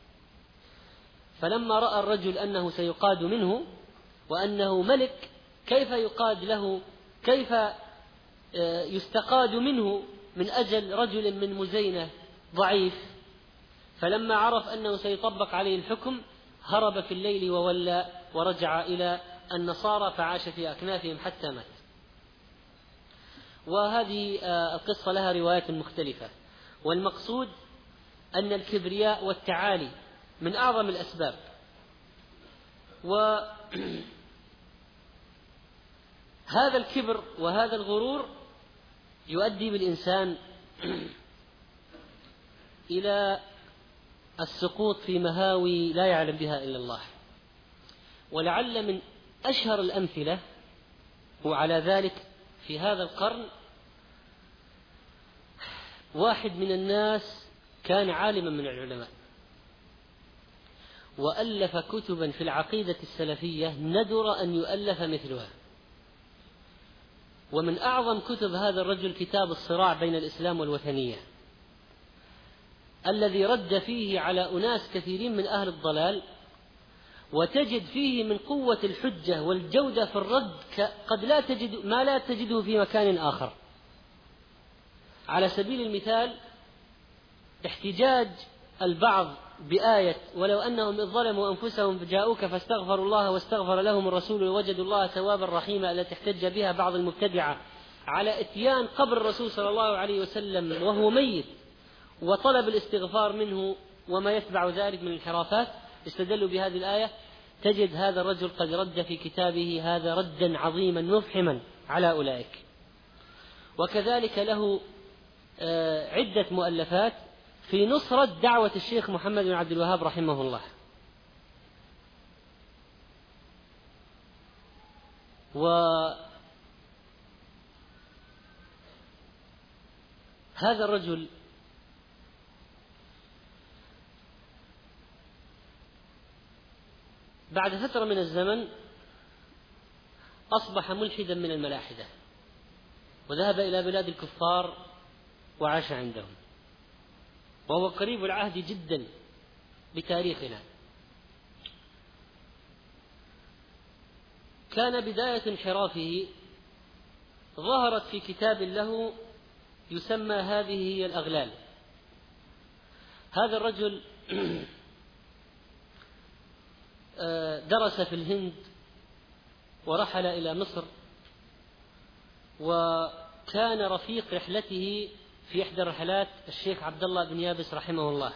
فلما رأى الرجل أنه سيقاد منه وأنه ملك، كيف يقاد له، كيف يستقاد منه من أجل رجل من مزينة ضعيف، فلما عرف أنه سيطبق عليه الحكم هرب في الليل وولى ورجع إلى النصارى فعاش في أكنافهم حتى مات. وهذه القصة لها روايات مختلفة، والمقصود أن الكبرياء والتعالي من أعظم الأسباب، وهذا الكبر وهذا الغرور يؤدي بالإنسان إلى السقوط في مهاوي لا يعلم بها إلا الله. ولعل من أشهر الأمثلة وعلى ذلك في هذا القرن واحد من الناس كان عالما من العلماء وألف كتبا في العقيدة السلفية ندر أن يؤلف مثلها. ومن أعظم كتب هذا الرجل كتاب الصراع بين الإسلام والوثنية، الذي رد فيه على أناس كثيرين من أهل الضلال، وتجد فيه من قوة الحجة والجودة في الرد قد لا تجد ما لا تجده في مكان آخر. على سبيل المثال احتجاج البعض بآية ولو أنهم إذ ظلموا أنفسهم جاءوك فاستغفروا الله واستغفر لهم الرسول ووجدوا الله توابا رحيما، التي احتج بها بعض المبتدعة على إتيان قبر الرسول صلى الله عليه وسلم وهو ميت وطلب الاستغفار منه وما يتبع ذلك من الانحرافات، استدلوا بهذه الآية. تجد هذا الرجل قد رد في كتابه هذا ردا عظيما مفحما على أولئك. وكذلك له عدة مؤلفات في نصرة دعوة الشيخ محمد بن عبد الوهاب رحمه الله. وهذا الرجل بعد فترة من الزمن أصبح ملحدا من الملاحدة، وذهب إلى بلاد الكفار وعاش عندهم، وهو قريب العهد جدا بتاريخنا. كان بداية انحرافه ظهرت في كتاب له يسمى هذه هي الأغلال. هذا الرجل درس في الهند ورحل إلى مصر، وكان رفيق رحلته في إحدى الرحلات الشيخ عبد الله بن يابس رحمه الله.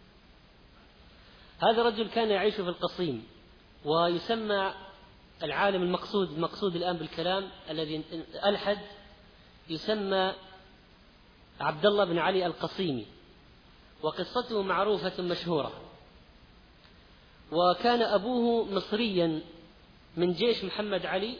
هذا الرجل كان يعيش في القصيم، ويسمى العالم المقصود الآن بالكلام الذي ألحد يسمى عبد الله بن علي القصيمي، وقصته معروفة مشهورة. وكان أبوه مصريا من جيش محمد علي،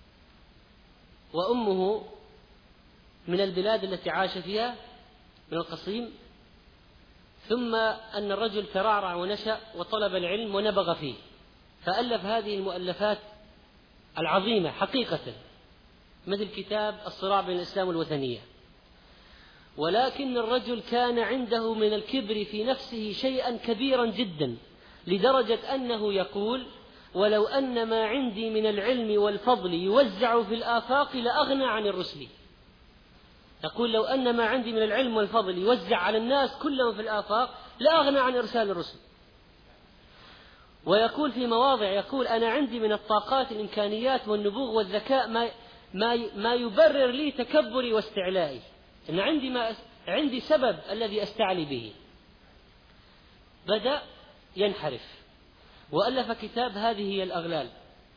وأمه من البلاد التي عاش فيها من القصيم، ثم أن الرجل ترعرع ونشأ وطلب العلم ونبغ فيه، فألف هذه المؤلفات العظيمة حقيقة مثل كتاب الصراع بين الإسلام والوثنية. ولكن الرجل كان عنده من الكبر في نفسه شيئا كبيرا جدا، لدرجة أنه يقول ولو أن ما عندي من العلم والفضل يوزع في الآفاق لأغنى عن الرسل. يقول لو أن ما عندي من العلم والفضل يوزع على الناس كلهم في الآفاق لأغنى عن إرسال الرسل. ويقول في مواضع يقول أنا عندي من الطاقات الإمكانيات والنبوغ والذكاء ما يبرر لي تكبري واستعلائي، إن عندي سبب الذي أستعلي به. بدأ ينحرف وألف كتاب هذه هي الأغلال،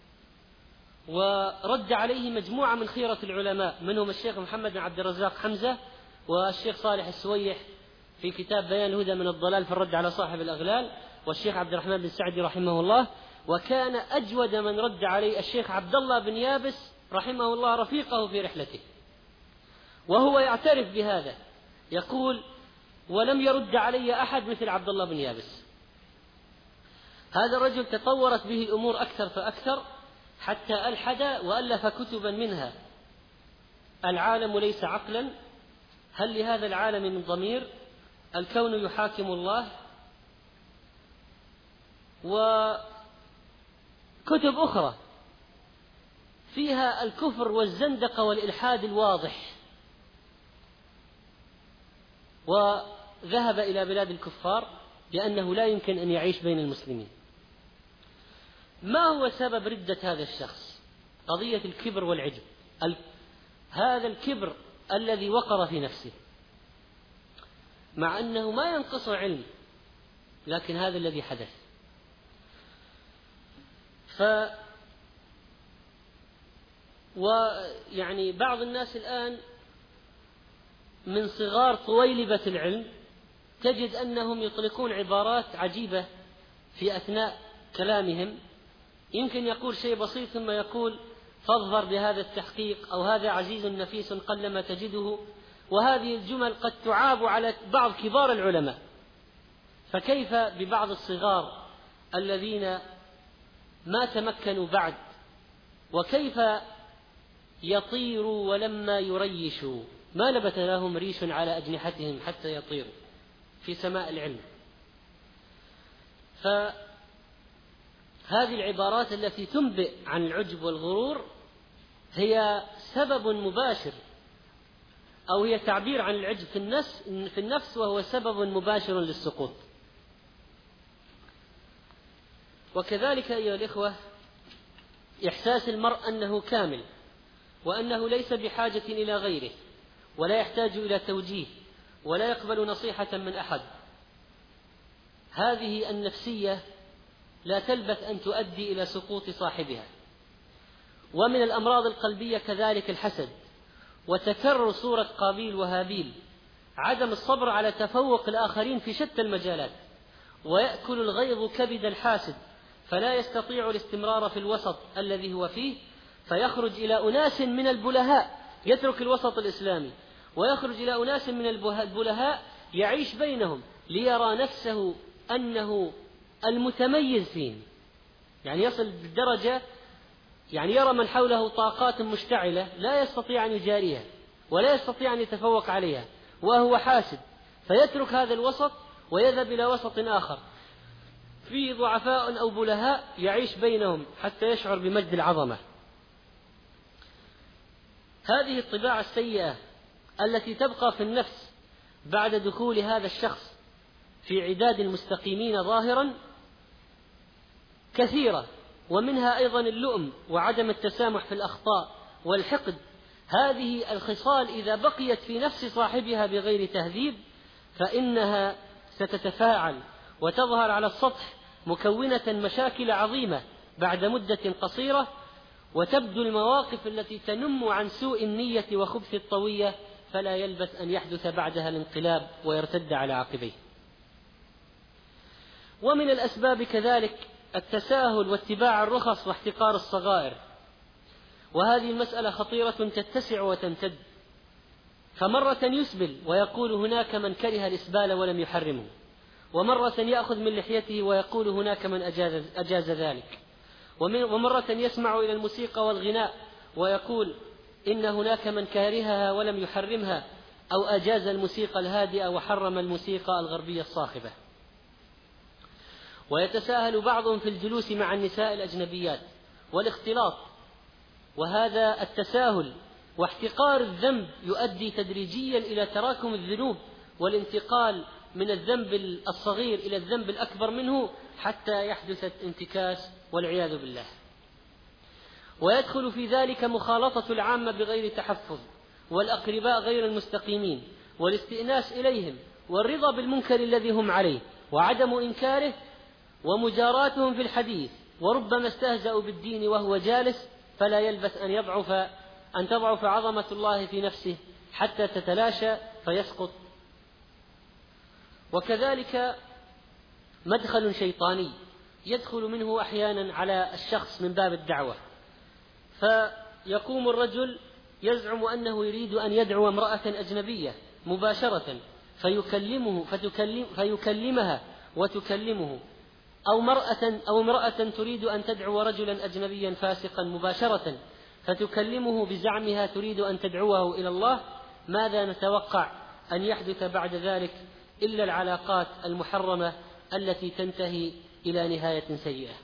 ورد عليه مجموعة من خيرة العلماء، منهم الشيخ محمد بن عبد الرزاق حمزة والشيخ صالح السويح في كتاب بيان الهدى من الضلال في الرد على صاحب الأغلال، والشيخ عبد الرحمن بن سعدي رحمه الله. وكان أجود من رد عليه الشيخ عبد الله بن يابس رحمه الله رفيقه في رحلته، وهو يعترف بهذا. يقول ولم يرد علي أحد مثل عبد الله بن يابس. هذا الرجل تطورت به الأمور أكثر فأكثر حتى ألحد وألف كتبا منها: العالم ليس عقلا، هل لهذا العالم من ضمير، الكون يحاكم الله، وكتب أخرى فيها الكفر والزندقة والإلحاد الواضح. وذهب إلى بلاد الكفار لأنه لا يمكن أن يعيش بين المسلمين. ما هو سبب ردة هذا الشخص؟ قضية الكبر والعجب، هذا الكبر الذي وقر في نفسه، مع أنه ما ينقص علم، لكن هذا الذي حدث. ويعني بعض الناس الآن من صغار طويلبة العلم تجد أنهم يطلقون عبارات عجيبة في أثناء كلامهم. يمكن يقول شيء بسيط ثم يقول: فاظفر بهذا التحقيق، أو هذا عزيز نفيس قلما تجده. وهذه الجمل قد تعاب على بعض كبار العلماء، فكيف ببعض الصغار الذين ما تمكنوا بعد؟ وكيف يطيروا ولما يريشوا؟ ما نبت لهم ريش على أجنحتهم حتى يطيروا في سماء العلم. فهذه العبارات التي تنبئ عن العجب والغرور هي سبب مباشر، أو هي تعبير عن العجب في النفس، وهو سبب مباشر للسقوط. وكذلك أيها الإخوة، إحساس المرء أنه كامل، وأنه ليس بحاجة إلى غيره، ولا يحتاج إلى توجيه، ولا يقبل نصيحة من أحد. هذه النفسية لا تلبث أن تؤدي إلى سقوط صاحبها. ومن الأمراض القلبية كذلك الحسد، وتكرر صورة قابيل وهابيل، عدم الصبر على تفوق الآخرين في شتى المجالات، ويأكل الغيظ كبد الحاسد، فلا يستطيع الاستمرار في الوسط الذي هو فيه، فيخرج إلى أناس من البلهاء، يترك الوسط الإسلامي ويخرج إلى أناس من البلهاء يعيش بينهم ليرى نفسه أنه المتميز فيهم. يعني يصل بالدرجة، يعني يرى من حوله طاقات مشتعلة لا يستطيع أن يجاريها ولا يستطيع أن يتفوق عليها، وهو حاسد، فيترك هذا الوسط ويذهب إلى وسط آخر فيه ضعفاء أو بلهاء يعيش بينهم حتى يشعر بمجد العظمة. هذه الطباع السيئة التي تبقى في النفس بعد دخول هذا الشخص في عداد المستقيمين ظاهرا كثيرة، ومنها أيضا اللؤم وعدم التسامح في الأخطاء والحقد. هذه الخصال إذا بقيت في نفس صاحبها بغير تهذيب فإنها ستتفاعل وتظهر على السطح مكونة مشاكل عظيمة بعد مدة قصيرة، وتبدو المواقف التي تنم عن سوء النية وخبث الطوية، فلا يلبث أن يحدث بعدها الانقلاب ويرتد على عقبيه. ومن الأسباب كذلك التساهل واتباع الرخص واحتقار الصغائر، وهذه المسألة خطيرة تتسع وتمتد. فمرة يسبل ويقول هناك من كره الإسبال ولم يحرمه، ومرة يأخذ من لحيته ويقول هناك من أجاز ذلك، ومرة يسمع إلى الموسيقى والغناء ويقول إن هناك من كارهها ولم يحرمها، أو أجاز الموسيقى الهادئة وحرم الموسيقى الغربية الصاخبة. ويتساهل بعضهم في الجلوس مع النساء الأجنبيات والاختلاط، وهذا التساهل واحتقار الذنب يؤدي تدريجيا إلى تراكم الذنوب والانتقال من الذنب الصغير إلى الذنب الأكبر منه حتى يحدث الانتكاس والعياذ بالله. ويدخل في ذلك مخالطة العامة بغير تحفظ، والأقرباء غير المستقيمين، والاستئناس إليهم، والرضا بالمنكر الذي هم عليه وعدم إنكاره، ومجاراتهم في الحديث، وربما استهزأوا بالدين وهو جالس، فلا يلبث أن تضعف عظمة الله في نفسه حتى تتلاشى فيسقط. وكذلك مدخل شيطاني يدخل منه أحيانا على الشخص من باب الدعوة، فيقوم الرجل يزعم أنه يريد أن يدعو امرأة أجنبية مباشرة، فيكلمها وتكلمه، أو امرأة تريد أن تدعو رجلا أجنبيا فاسقا مباشرة فتكلمه بزعمها تريد أن تدعوه إلى الله، ماذا نتوقع أن يحدث بعد ذلك إلا العلاقات المحرمة التي تنتهي إلى نهاية سيئة.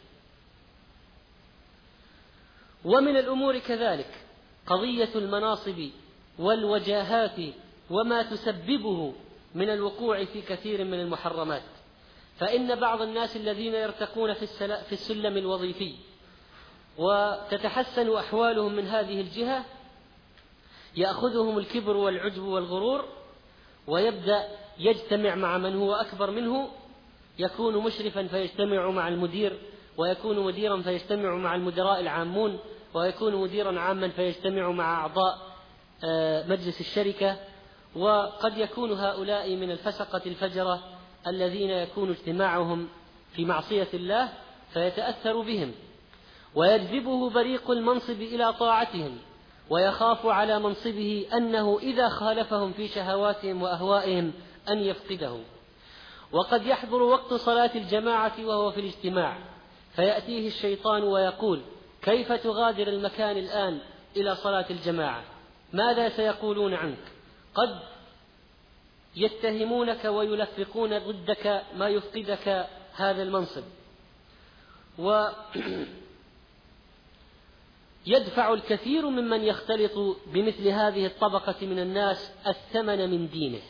ومن الأمور كذلك قضية المناصب والوجاهات وما تسببه من الوقوع في كثير من المحرمات. فإن بعض الناس الذين يرتقون في السلم الوظيفي وتتحسن أحوالهم من هذه الجهة يأخذهم الكبر والعجب والغرور، ويبدأ يجتمع مع من هو أكبر منه، يكون مشرفا فيجتمع مع المدير، ويكون مديرا فيجتمع مع المدراء العامون، ويكون مديرا عاما فيجتمع مع أعضاء مجلس الشركة. وقد يكون هؤلاء من الفسقة الفجرة الذين يكون اجتماعهم في معصية الله فيتأثر بهم، ويجذبه بريق المنصب إلى طاعتهم، ويخاف على منصبه أنه إذا خالفهم في شهواتهم وأهوائهم أن يفقده. وقد يحضر وقت صلاة الجماعة وهو في الاجتماع فيأتيه الشيطان ويقول: كيف تغادر المكان الآن إلى صلاة الجماعة؟ ماذا سيقولون عنك؟ قد يتهمونك ويلفقون ضدك ما يفقدك هذا المنصب. ويدفع الكثير ممن يختلط بمثل هذه الطبقة من الناس الثمن من دينه.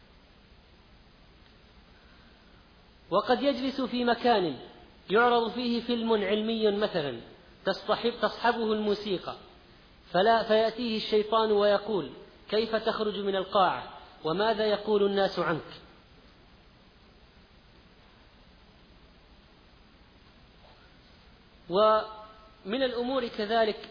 وقد يجلس في مكان يعرض فيه فيلم علمي مثلا تصحبه الموسيقى، فيأتيه الشيطان ويقول: كيف تخرج من القاعة؟ وماذا يقول الناس عنك؟ ومن الأمور كذلك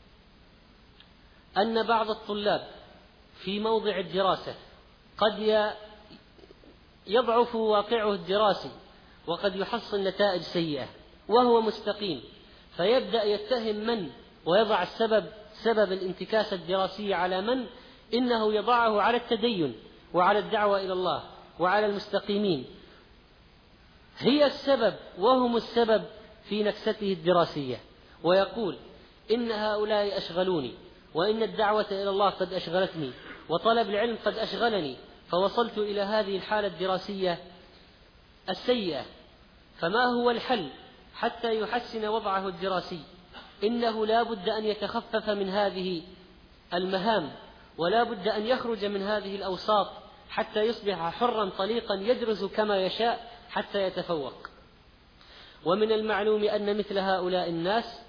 أن بعض الطلاب في موضع الدراسة قد يضعف واقعه الدراسي وقد يحصل نتائج سيئة وهو مستقيم، فيبدأ يتهم من ويضع سبب الانتكاسة الدراسية على من؟ إنه يضعه على التدين وعلى الدعوة إلى الله وعلى المستقيمين، هي السبب وهم السبب في نكسته الدراسية، ويقول: إن هؤلاء أشغلوني، وإن الدعوة إلى الله قد أشغلتني، وطلب العلم قد أشغلني، فوصلت إلى هذه الحالة الدراسية السيئة. فما هو الحل حتى يحسن وضعه الدراسي؟ إنه لا بد أن يتخفف من هذه المهام، ولا بد أن يخرج من هذه الأوساط حتى يصبح حرا طليقا يدرس كما يشاء حتى يتفوق. ومن المعلوم أن مثل هؤلاء الناس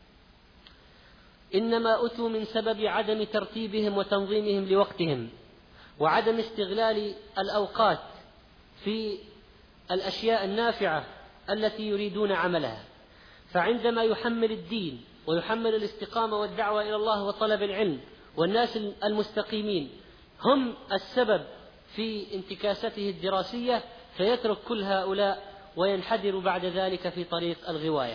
إنما أتوا من سبب عدم ترتيبهم وتنظيمهم لوقتهم، وعدم استغلال الأوقات في الأشياء النافعة التي يريدون عملها. فعندما يحمل الدين ويحمل الاستقامة والدعوة إلى الله وطلب العلم، والناس المستقيمين هم السبب في انتكاسته الدراسية، فيترك كل هؤلاء وينحدر بعد ذلك في طريق الغواية.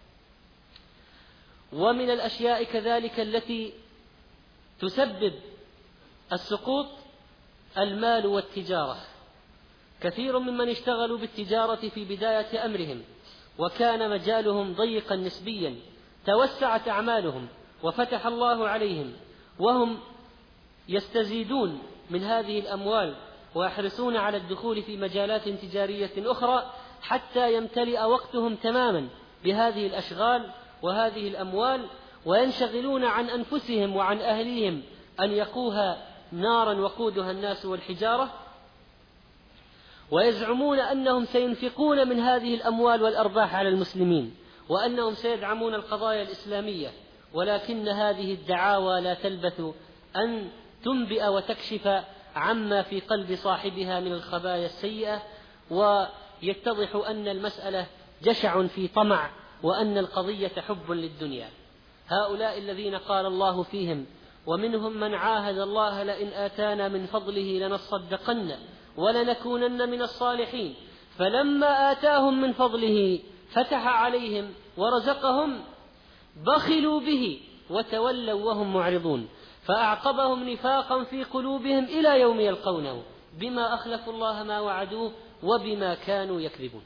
ومن الأشياء كذلك التي تسبب السقوط المال والتجارة. كثير ممن اشتغلوا بالتجارة في بداية أمرهم وكان مجالهم ضيقا نسبيا توسعت أعمالهم وفتح الله عليهم، وهم يستزيدون من هذه الأموال ويحرصون على الدخول في مجالات تجارية أخرى حتى يمتلئ وقتهم تماما بهذه الأشغال وهذه الأموال، وينشغلون عن أنفسهم وعن أهليهم أن يقوها نارا وقودها الناس والحجارة، ويزعمون أنهم سينفقون من هذه الأموال والأرباح على المسلمين، وأنهم سيدعمون القضايا الإسلامية. ولكن هذه الدعاوى لا تلبث أن تنبئ وتكشف عما في قلب صاحبها من الخبايا السيئة، ويتضح أن المسألة جشع في طمع، وأن القضية حب للدنيا. هؤلاء الذين قال الله فيهم: ومنهم من عاهد الله لئن آتانا من فضله لنصدقن ولنكونن من الصالحين، فلما آتاهم من فضله فتح عليهم ورزقهم بخلوا به وتولوا وهم معرضون، فأعقبهم نفاقا في قلوبهم إلى يوم يلقونه، بما أخلفوا الله ما وعدوه وبما كانوا يكذبون.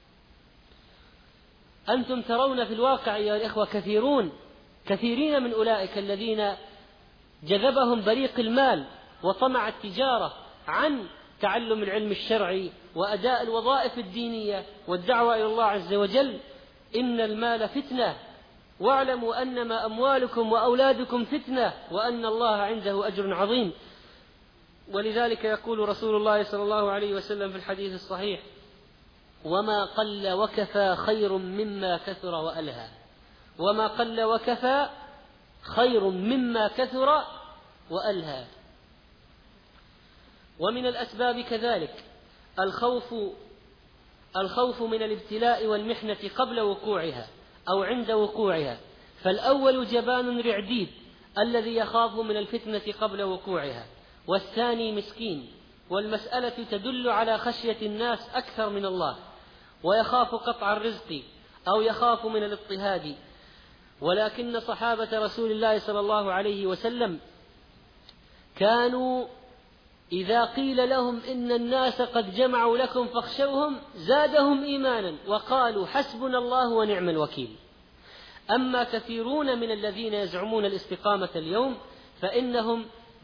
أنتم ترون في الواقع أيها الإخوة كثيرين من أولئك الذين جذبهم بريق المال وطمع التجارة عن تعلم العلم الشرعي وأداء الوظائف الدينية والدعوة إلى الله عز وجل، إن المال فتنة، واعلموا أنما أموالكم وأولادكم فتنة وأن الله عنده أجر عظيم. ولذلك يقول رسول الله صلى الله عليه وسلم في الحديث الصحيح: وما قل وكفى خير مما كثر وألهى. وما قل وكفى خير مما كثر وألهى. ومن الأسباب كذلك الخوف من الابتلاء والمحنة قبل وقوعها أو عند وقوعها. فالأول جبان رعديد الذي يخاف من الفتنة قبل وقوعها، والثاني مسكين، والمسألة تدل على خشية الناس أكثر من الله، ويخاف قطع الرزق أو يخاف من الاضطهاد. ولكن صحابة رسول الله صلى الله عليه وسلم كانوا إذا قيل لهم إن الناس قد جمعوا لكم فاخشوهم زادهم إيمانا وقالوا حسبنا الله ونعم الوكيل. أما كثيرون من الذين يزعمون الاستقامة اليوم فإنهم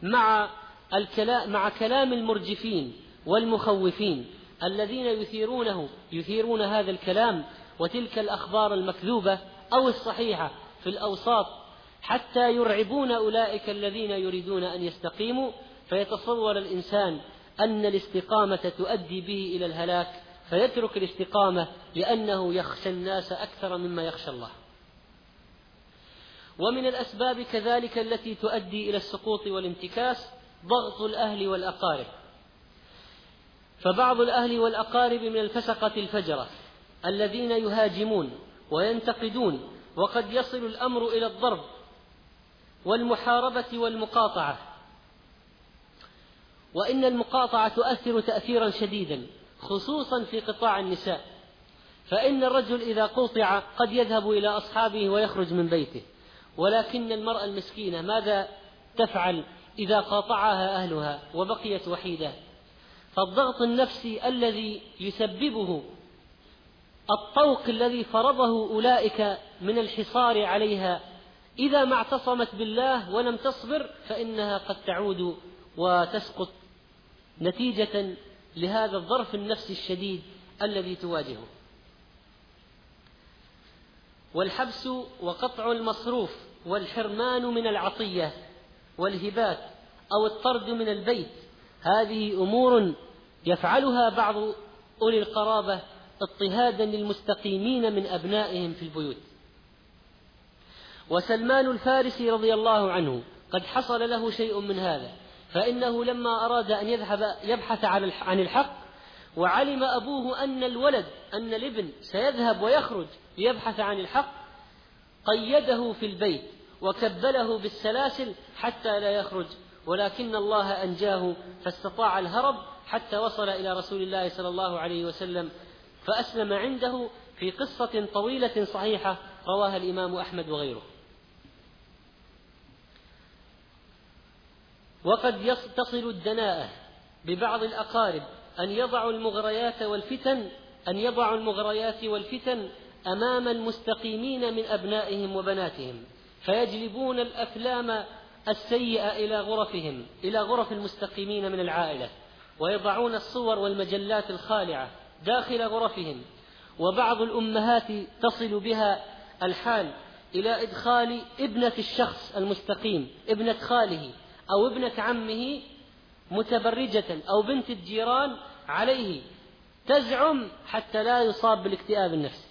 مع كلام المرجفين والمخوفين الذين يثيرون هذا الكلام وتلك الأخبار المكذوبة أو الصحيحة في الأوساط حتى يرعبون أولئك الذين يريدون أن يستقيموا، فيتصور الإنسان أن الاستقامة تؤدي به إلى الهلاك فيترك الاستقامة لأنه يخشى الناس أكثر مما يخشى الله. ومن الأسباب كذلك التي تؤدي إلى السقوط والانتكاس ضغط الأهل والأقارب. فبعض الأهل والأقارب من الفسقة الفجرة الذين يهاجمون وينتقدون، وقد يصل الأمر إلى الضرب والمحاربة والمقاطعة. وإن المقاطعة تؤثر تأثيرا شديدا خصوصا في قطاع النساء، فإن الرجل إذا قوطع قد يذهب إلى أصحابه ويخرج من بيته، ولكن المرأة المسكينة ماذا تفعل إذا قاطعها أهلها وبقيت وحيدة؟ فالضغط النفسي الذي يسببه الطوق الذي فرضه أولئك من الحصار عليها إذا ما اعتصمت بالله ولم تصبر فإنها قد تعود وتسقط نتيجة لهذا الظرف النفسي الشديد الذي تواجهه. والحبس وقطع المصروف والحرمان من العطية والهبات أو الطرد من البيت، هذه أمور يفعلها بعض أولي القرابة اضطهادا للمستقيمين من أبنائهم في البيوت. وسلمان الفارسي رضي الله عنه قد حصل له شيء من هذا، فإنه لما أراد أن يبحث عن الحق وعلم أبوه أن الابن سيذهب ويخرج ليبحث عن الحق قيده في البيت وكبله بالسلاسل حتى لا يخرج، ولكن الله أنجاه فاستطاع الهرب حتى وصل إلى رسول الله صلى الله عليه وسلم فأسلم عنده في قصة طويلة صحيحة رواها الإمام أحمد وغيره. وقد تصل الدناءة ببعض الأقارب أن يضعوا المغريات والفتن أمام المستقيمين من أبنائهم وبناتهم، فيجلبون الأفلام السيئة إلى غرف المستقيمين من العائلة، ويضعون الصور والمجلات الخالعة داخل غرفهم. وبعض الأمهات تصل بها الحال إلى إدخال ابنة الشخص المستقيم، ابنة خاله أو ابنة عمه متبرجة أو بنت الجيران عليه، تزعم حتى لا يصاب بالاكتئاب النفسي.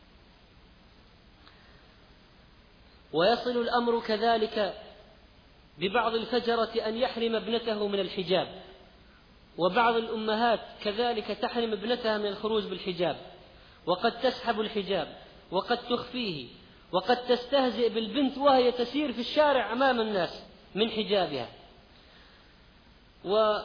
ويصل الأمر كذلك ببعض الفجرة أن يحرم ابنته من الحجاب، وبعض الأمهات كذلك تحرم ابنتها من الخروج بالحجاب، وقد تسحب الحجاب وقد تخفيه، وقد تستهزئ بالبنت وهي تسير في الشارع أمام الناس من حجابها. وبلغ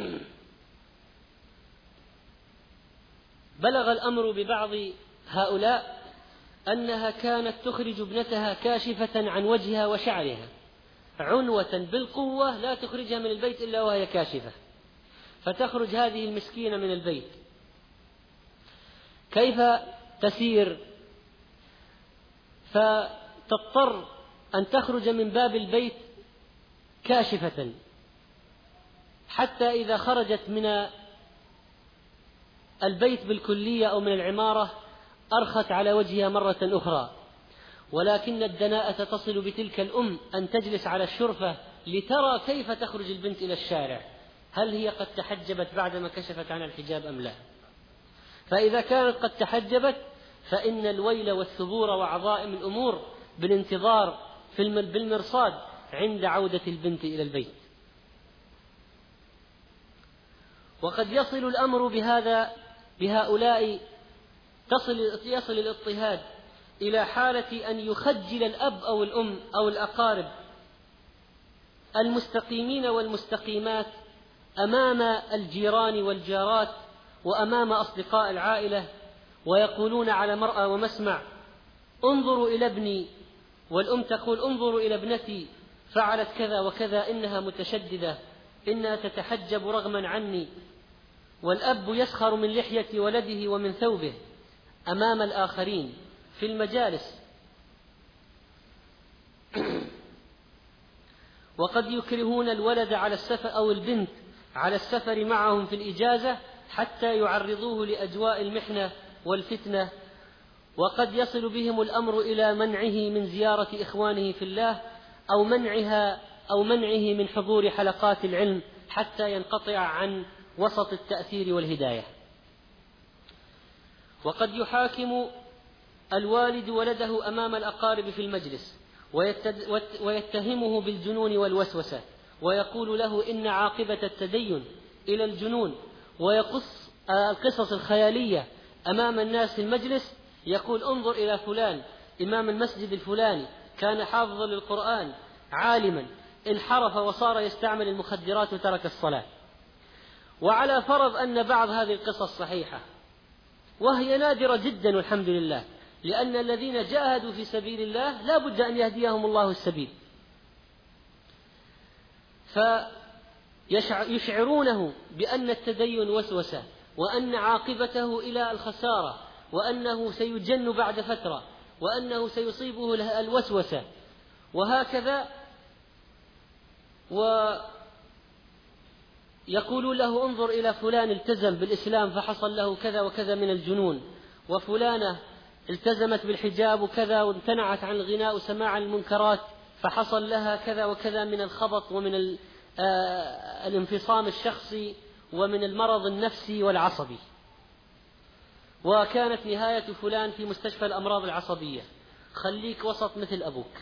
الأمر ببعض هؤلاء أنها كانت تخرج ابنتها كاشفة عن وجهها وشعرها عنوة بالقوة، لا تخرجها من البيت إلا وهي كاشفة، فتخرج هذه المسكينة من البيت، كيف تسير؟ فتضطر أن تخرج من باب البيت كاشفة، حتى إذا خرجت من البيت بالكلية أو من العمارة أرخت على وجهها مرة أخرى. ولكن الدناءة تصل بتلك الأم أن تجلس على الشرفة لترى كيف تخرج البنت إلى الشارع، هل هي قد تحجبت بعدما كشفت عن الحجاب أم لا؟ فإذا كانت قد تحجبت فإن الويل والثبور وعظائم الأمور بالانتظار بالمرصاد عند عودة البنت إلى البيت. وقد يصل الأمر بهؤلاء يصل الاضطهاد إلى حالة أن يخجل الأب أو الأم أو الأقارب المستقيمين والمستقيمات أمام الجيران والجارات وأمام أصدقاء العائلة، ويقولون على مرأى ومسمع: انظروا إلى ابني، والأم تقول: انظروا إلى ابنتي فعلت كذا وكذا، إنها متشددة، إنها تتحجب رغما عني. والأب يسخر من لحية ولده ومن ثوبه أمام الآخرين في المجالس. وقد يكرهون الولد على السفر أو البنت على السفر معهم في الإجازة حتى يعرضوه لأجواء المحنة والفتنة. وقد يصل بهم الأمر إلى منعه من زيارة إخوانه في الله أو منعه من حضور حلقات العلم حتى ينقطع عن وسط التأثير والهداية. وقد يحاكم الوالد ولده أمام الأقارب في المجلس ويتهمه بالجنون والوسوسة، ويقول له إن عاقبة التدين إلى الجنون، ويقص القصص الخيالية أمام الناس في المجلس، يقول: انظر إلى فلان إمام المسجد الفلاني كان حافظا للقرآن عالما، انحرف وصار يستعمل المخدرات وترك الصلاة. وعلى فرض أن بعض هذه القصص صحيحة، وهي نادرة جدا والحمد لله، لأن الذين جاهدوا في سبيل الله لا بد أن يهديهم الله السبيل، فيشعرونه بأن التدين وسوسة، وأن عاقبته إلى الخسارة، وأنه سيجن بعد فترة، وأنه سيصيبه الوسوسة، وهكذا. ويقول له: انظر إلى فلان التزم بالإسلام فحصل له كذا وكذا من الجنون، وفلانة التزمت بالحجاب وكذا وامتنعت عن الغناء وسماع المنكرات فحصل لها كذا وكذا من الخبط ومن الانفصام الشخصي ومن المرض النفسي والعصبي، وكانت نهاية فلان في مستشفى الأمراض العصبية، خليك وسط مثل أبوك.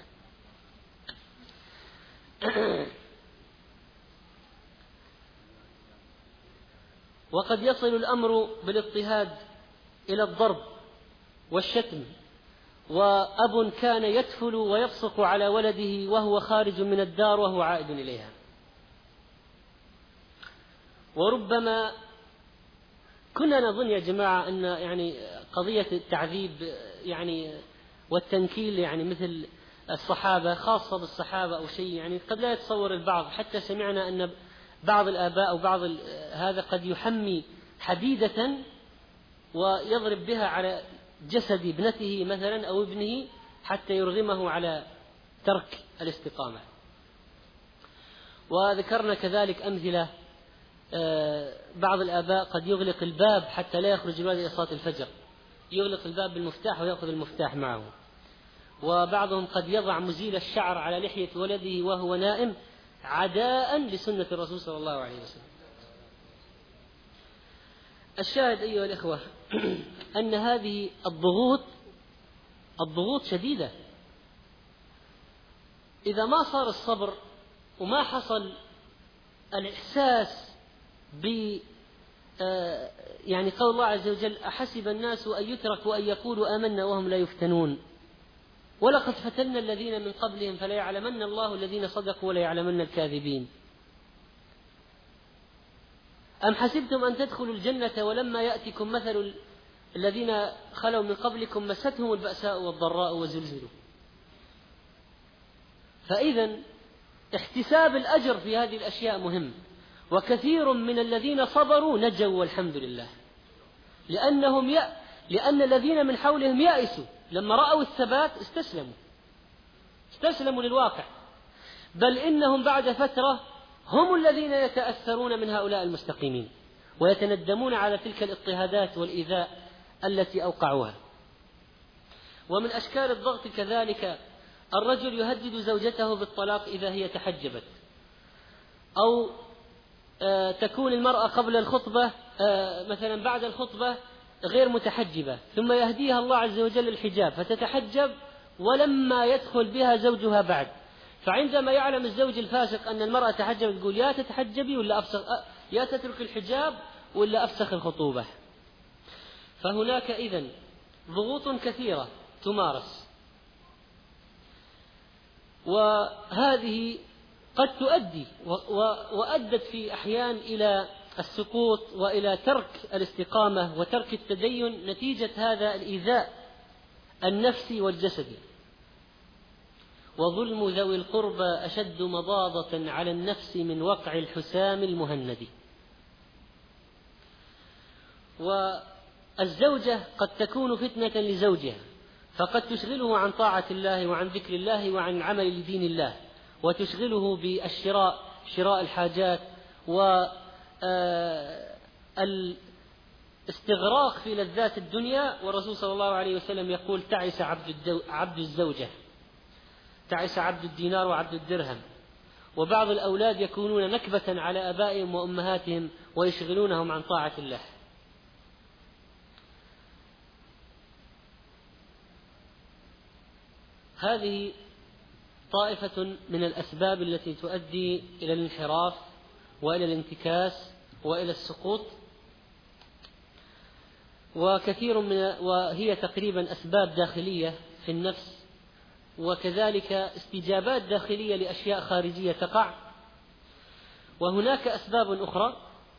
وقد يصل الأمر بالاضطهاد إلى الضرب والشتم، وأب كان يتفل ويبصق على ولده وهو خارج من الدار وهو عائد إليها. وربما كنا نظن يا جماعة أن قضية التعذيب والتنكيل مثل الصحابة، خاصة بالصحابة أو شيء، قد لا يتصور البعض. حتى سمعنا أن بعض الآباء أو بعض هذا قد يحمي حديدة ويضرب بها على جسد ابنته مثلا أو ابنه حتى يرغمه على ترك الاستقامة. وذكرنا كذلك أمثلة، بعض الآباء قد يغلق الباب حتى لا يخرج الولد إلى صلاة الفجر، يغلق الباب بالمفتاح ويأخذ المفتاح معه. وبعضهم قد يضع مزيل الشعر على لحية ولده وهو نائم عداء لسنة الرسول صلى الله عليه وسلم. الشاهد أيها الإخوة أن هذه الضغوط شديدة. إذا ما صار الصبر وما حصل الإحساس قول الله عز وجل: أحسب الناس أن يتركوا أن يقولوا آمنا وهم لا يفتنون ولقد فتنا الذين من قبلهم فليعلمن الله الذين صدقوا وليعلمن الكاذبين. أم حسبتم أن تدخلوا الجنة ولما يأتكم مثل الذين خلوا من قبلكم مستهم البأساء والضراء وزلزلوا. فإذا احتساب الأجر في هذه الأشياء مهم، وكثير من الذين صبروا نجوا والحمد لله، لأن الذين من حولهم يأسوا لما رأوا الثبات استسلموا للواقع، بل إنهم بعد فترة هم الذين يتأثرون من هؤلاء المستقيمين ويتندمون على تلك الاضطهادات والإيذاء التي أوقعوها. ومن أشكال الضغط كذلك الرجل يهدد زوجته بالطلاق إذا هي تحجبت، أو تكون المرأة قبل الخطبة مثلا بعد الخطبة غير متحجبة، ثم يهديها الله عز وجل الحجاب فتتحجب ولما يدخل بها زوجها بعد، فعندما يعلم الزوج الفاسق أن المرأة تحجبت يقول يا تتحجبي ولا أفسخ، يا تترك الحجاب ولا أفسخ الخطوبة. فهناك إذن ضغوط كثيرة تمارس، وهذه قد تؤدي وأدت في أحيان إلى السقوط وإلى ترك الاستقامة وترك التدين نتيجة هذا الإيذاء النفسي والجسدي. وظلم ذوي القربى أشد مضاضة على النفس من وقع الحسام المهند. والزوجة قد تكون فتنة لزوجها، فقد تشغله عن طاعة الله وعن ذكر الله وعن العمل لدين الله، وتشغله بالشراء، شراء الحاجات، والاستغراق في لذات الدنيا. والرسول صلى الله عليه وسلم يقول تعس عبد الزوجة، تعس عبد الدينار وعبد الدرهم. وبعض الأولاد يكونون نكبة على آبائهم وأمهاتهم ويشغلونهم عن طاعة الله. هذه طائفة من الأسباب التي تؤدي إلى الانحراف وإلى الانتكاس وإلى السقوط، وهي تقريبا أسباب داخلية في النفس، وكذلك استجابات داخلية لأشياء خارجية تقع. وهناك أسباب أخرى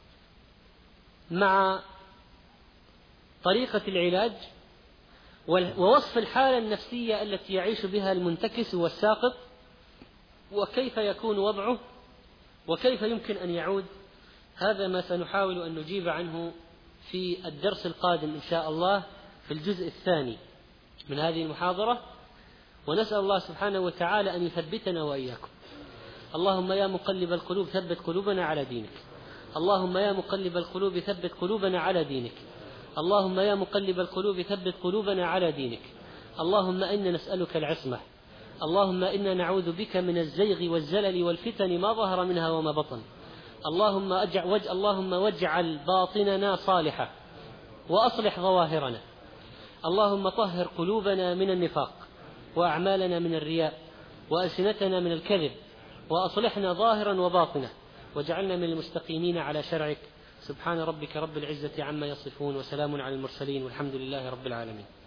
مع طريقة العلاج ووصف الحالة النفسية التي يعيش بها المنتكس والساقط، وكيف يكون وضعه وكيف يمكن أن يعود. هذا ما سنحاول أن نجيب عنه في الدرس القادم إن شاء الله في الجزء الثاني من هذه المحاضرة، ونسأل الله سبحانه وتعالى أن يثبتنا وإياكم. اللهم يا مقلب القلوب ثبت قلوبنا على دينك، اللهم يا مقلب القلوب ثبت قلوبنا على دينك، اللهم يا مقلب القلوب ثبت قلوبنا على دينك. اللهم إنا نسألك العصمة، اللهم إنا نعوذ بك من الزيغ والزلل والفتن ما ظهر منها وما بطن. اللهم واجعل باطننا صالحة وأصلح ظواهرنا. اللهم طهر قلوبنا من النفاق، وأعمالنا من الرياء، وألسنتنا من الكذب، وأصلحنا ظاهرا وباطنا، واجعلنا من المستقيمين على شرعك. سبحان ربك رب العزة عما يصفون، وسلام على المرسلين، والحمد لله رب العالمين.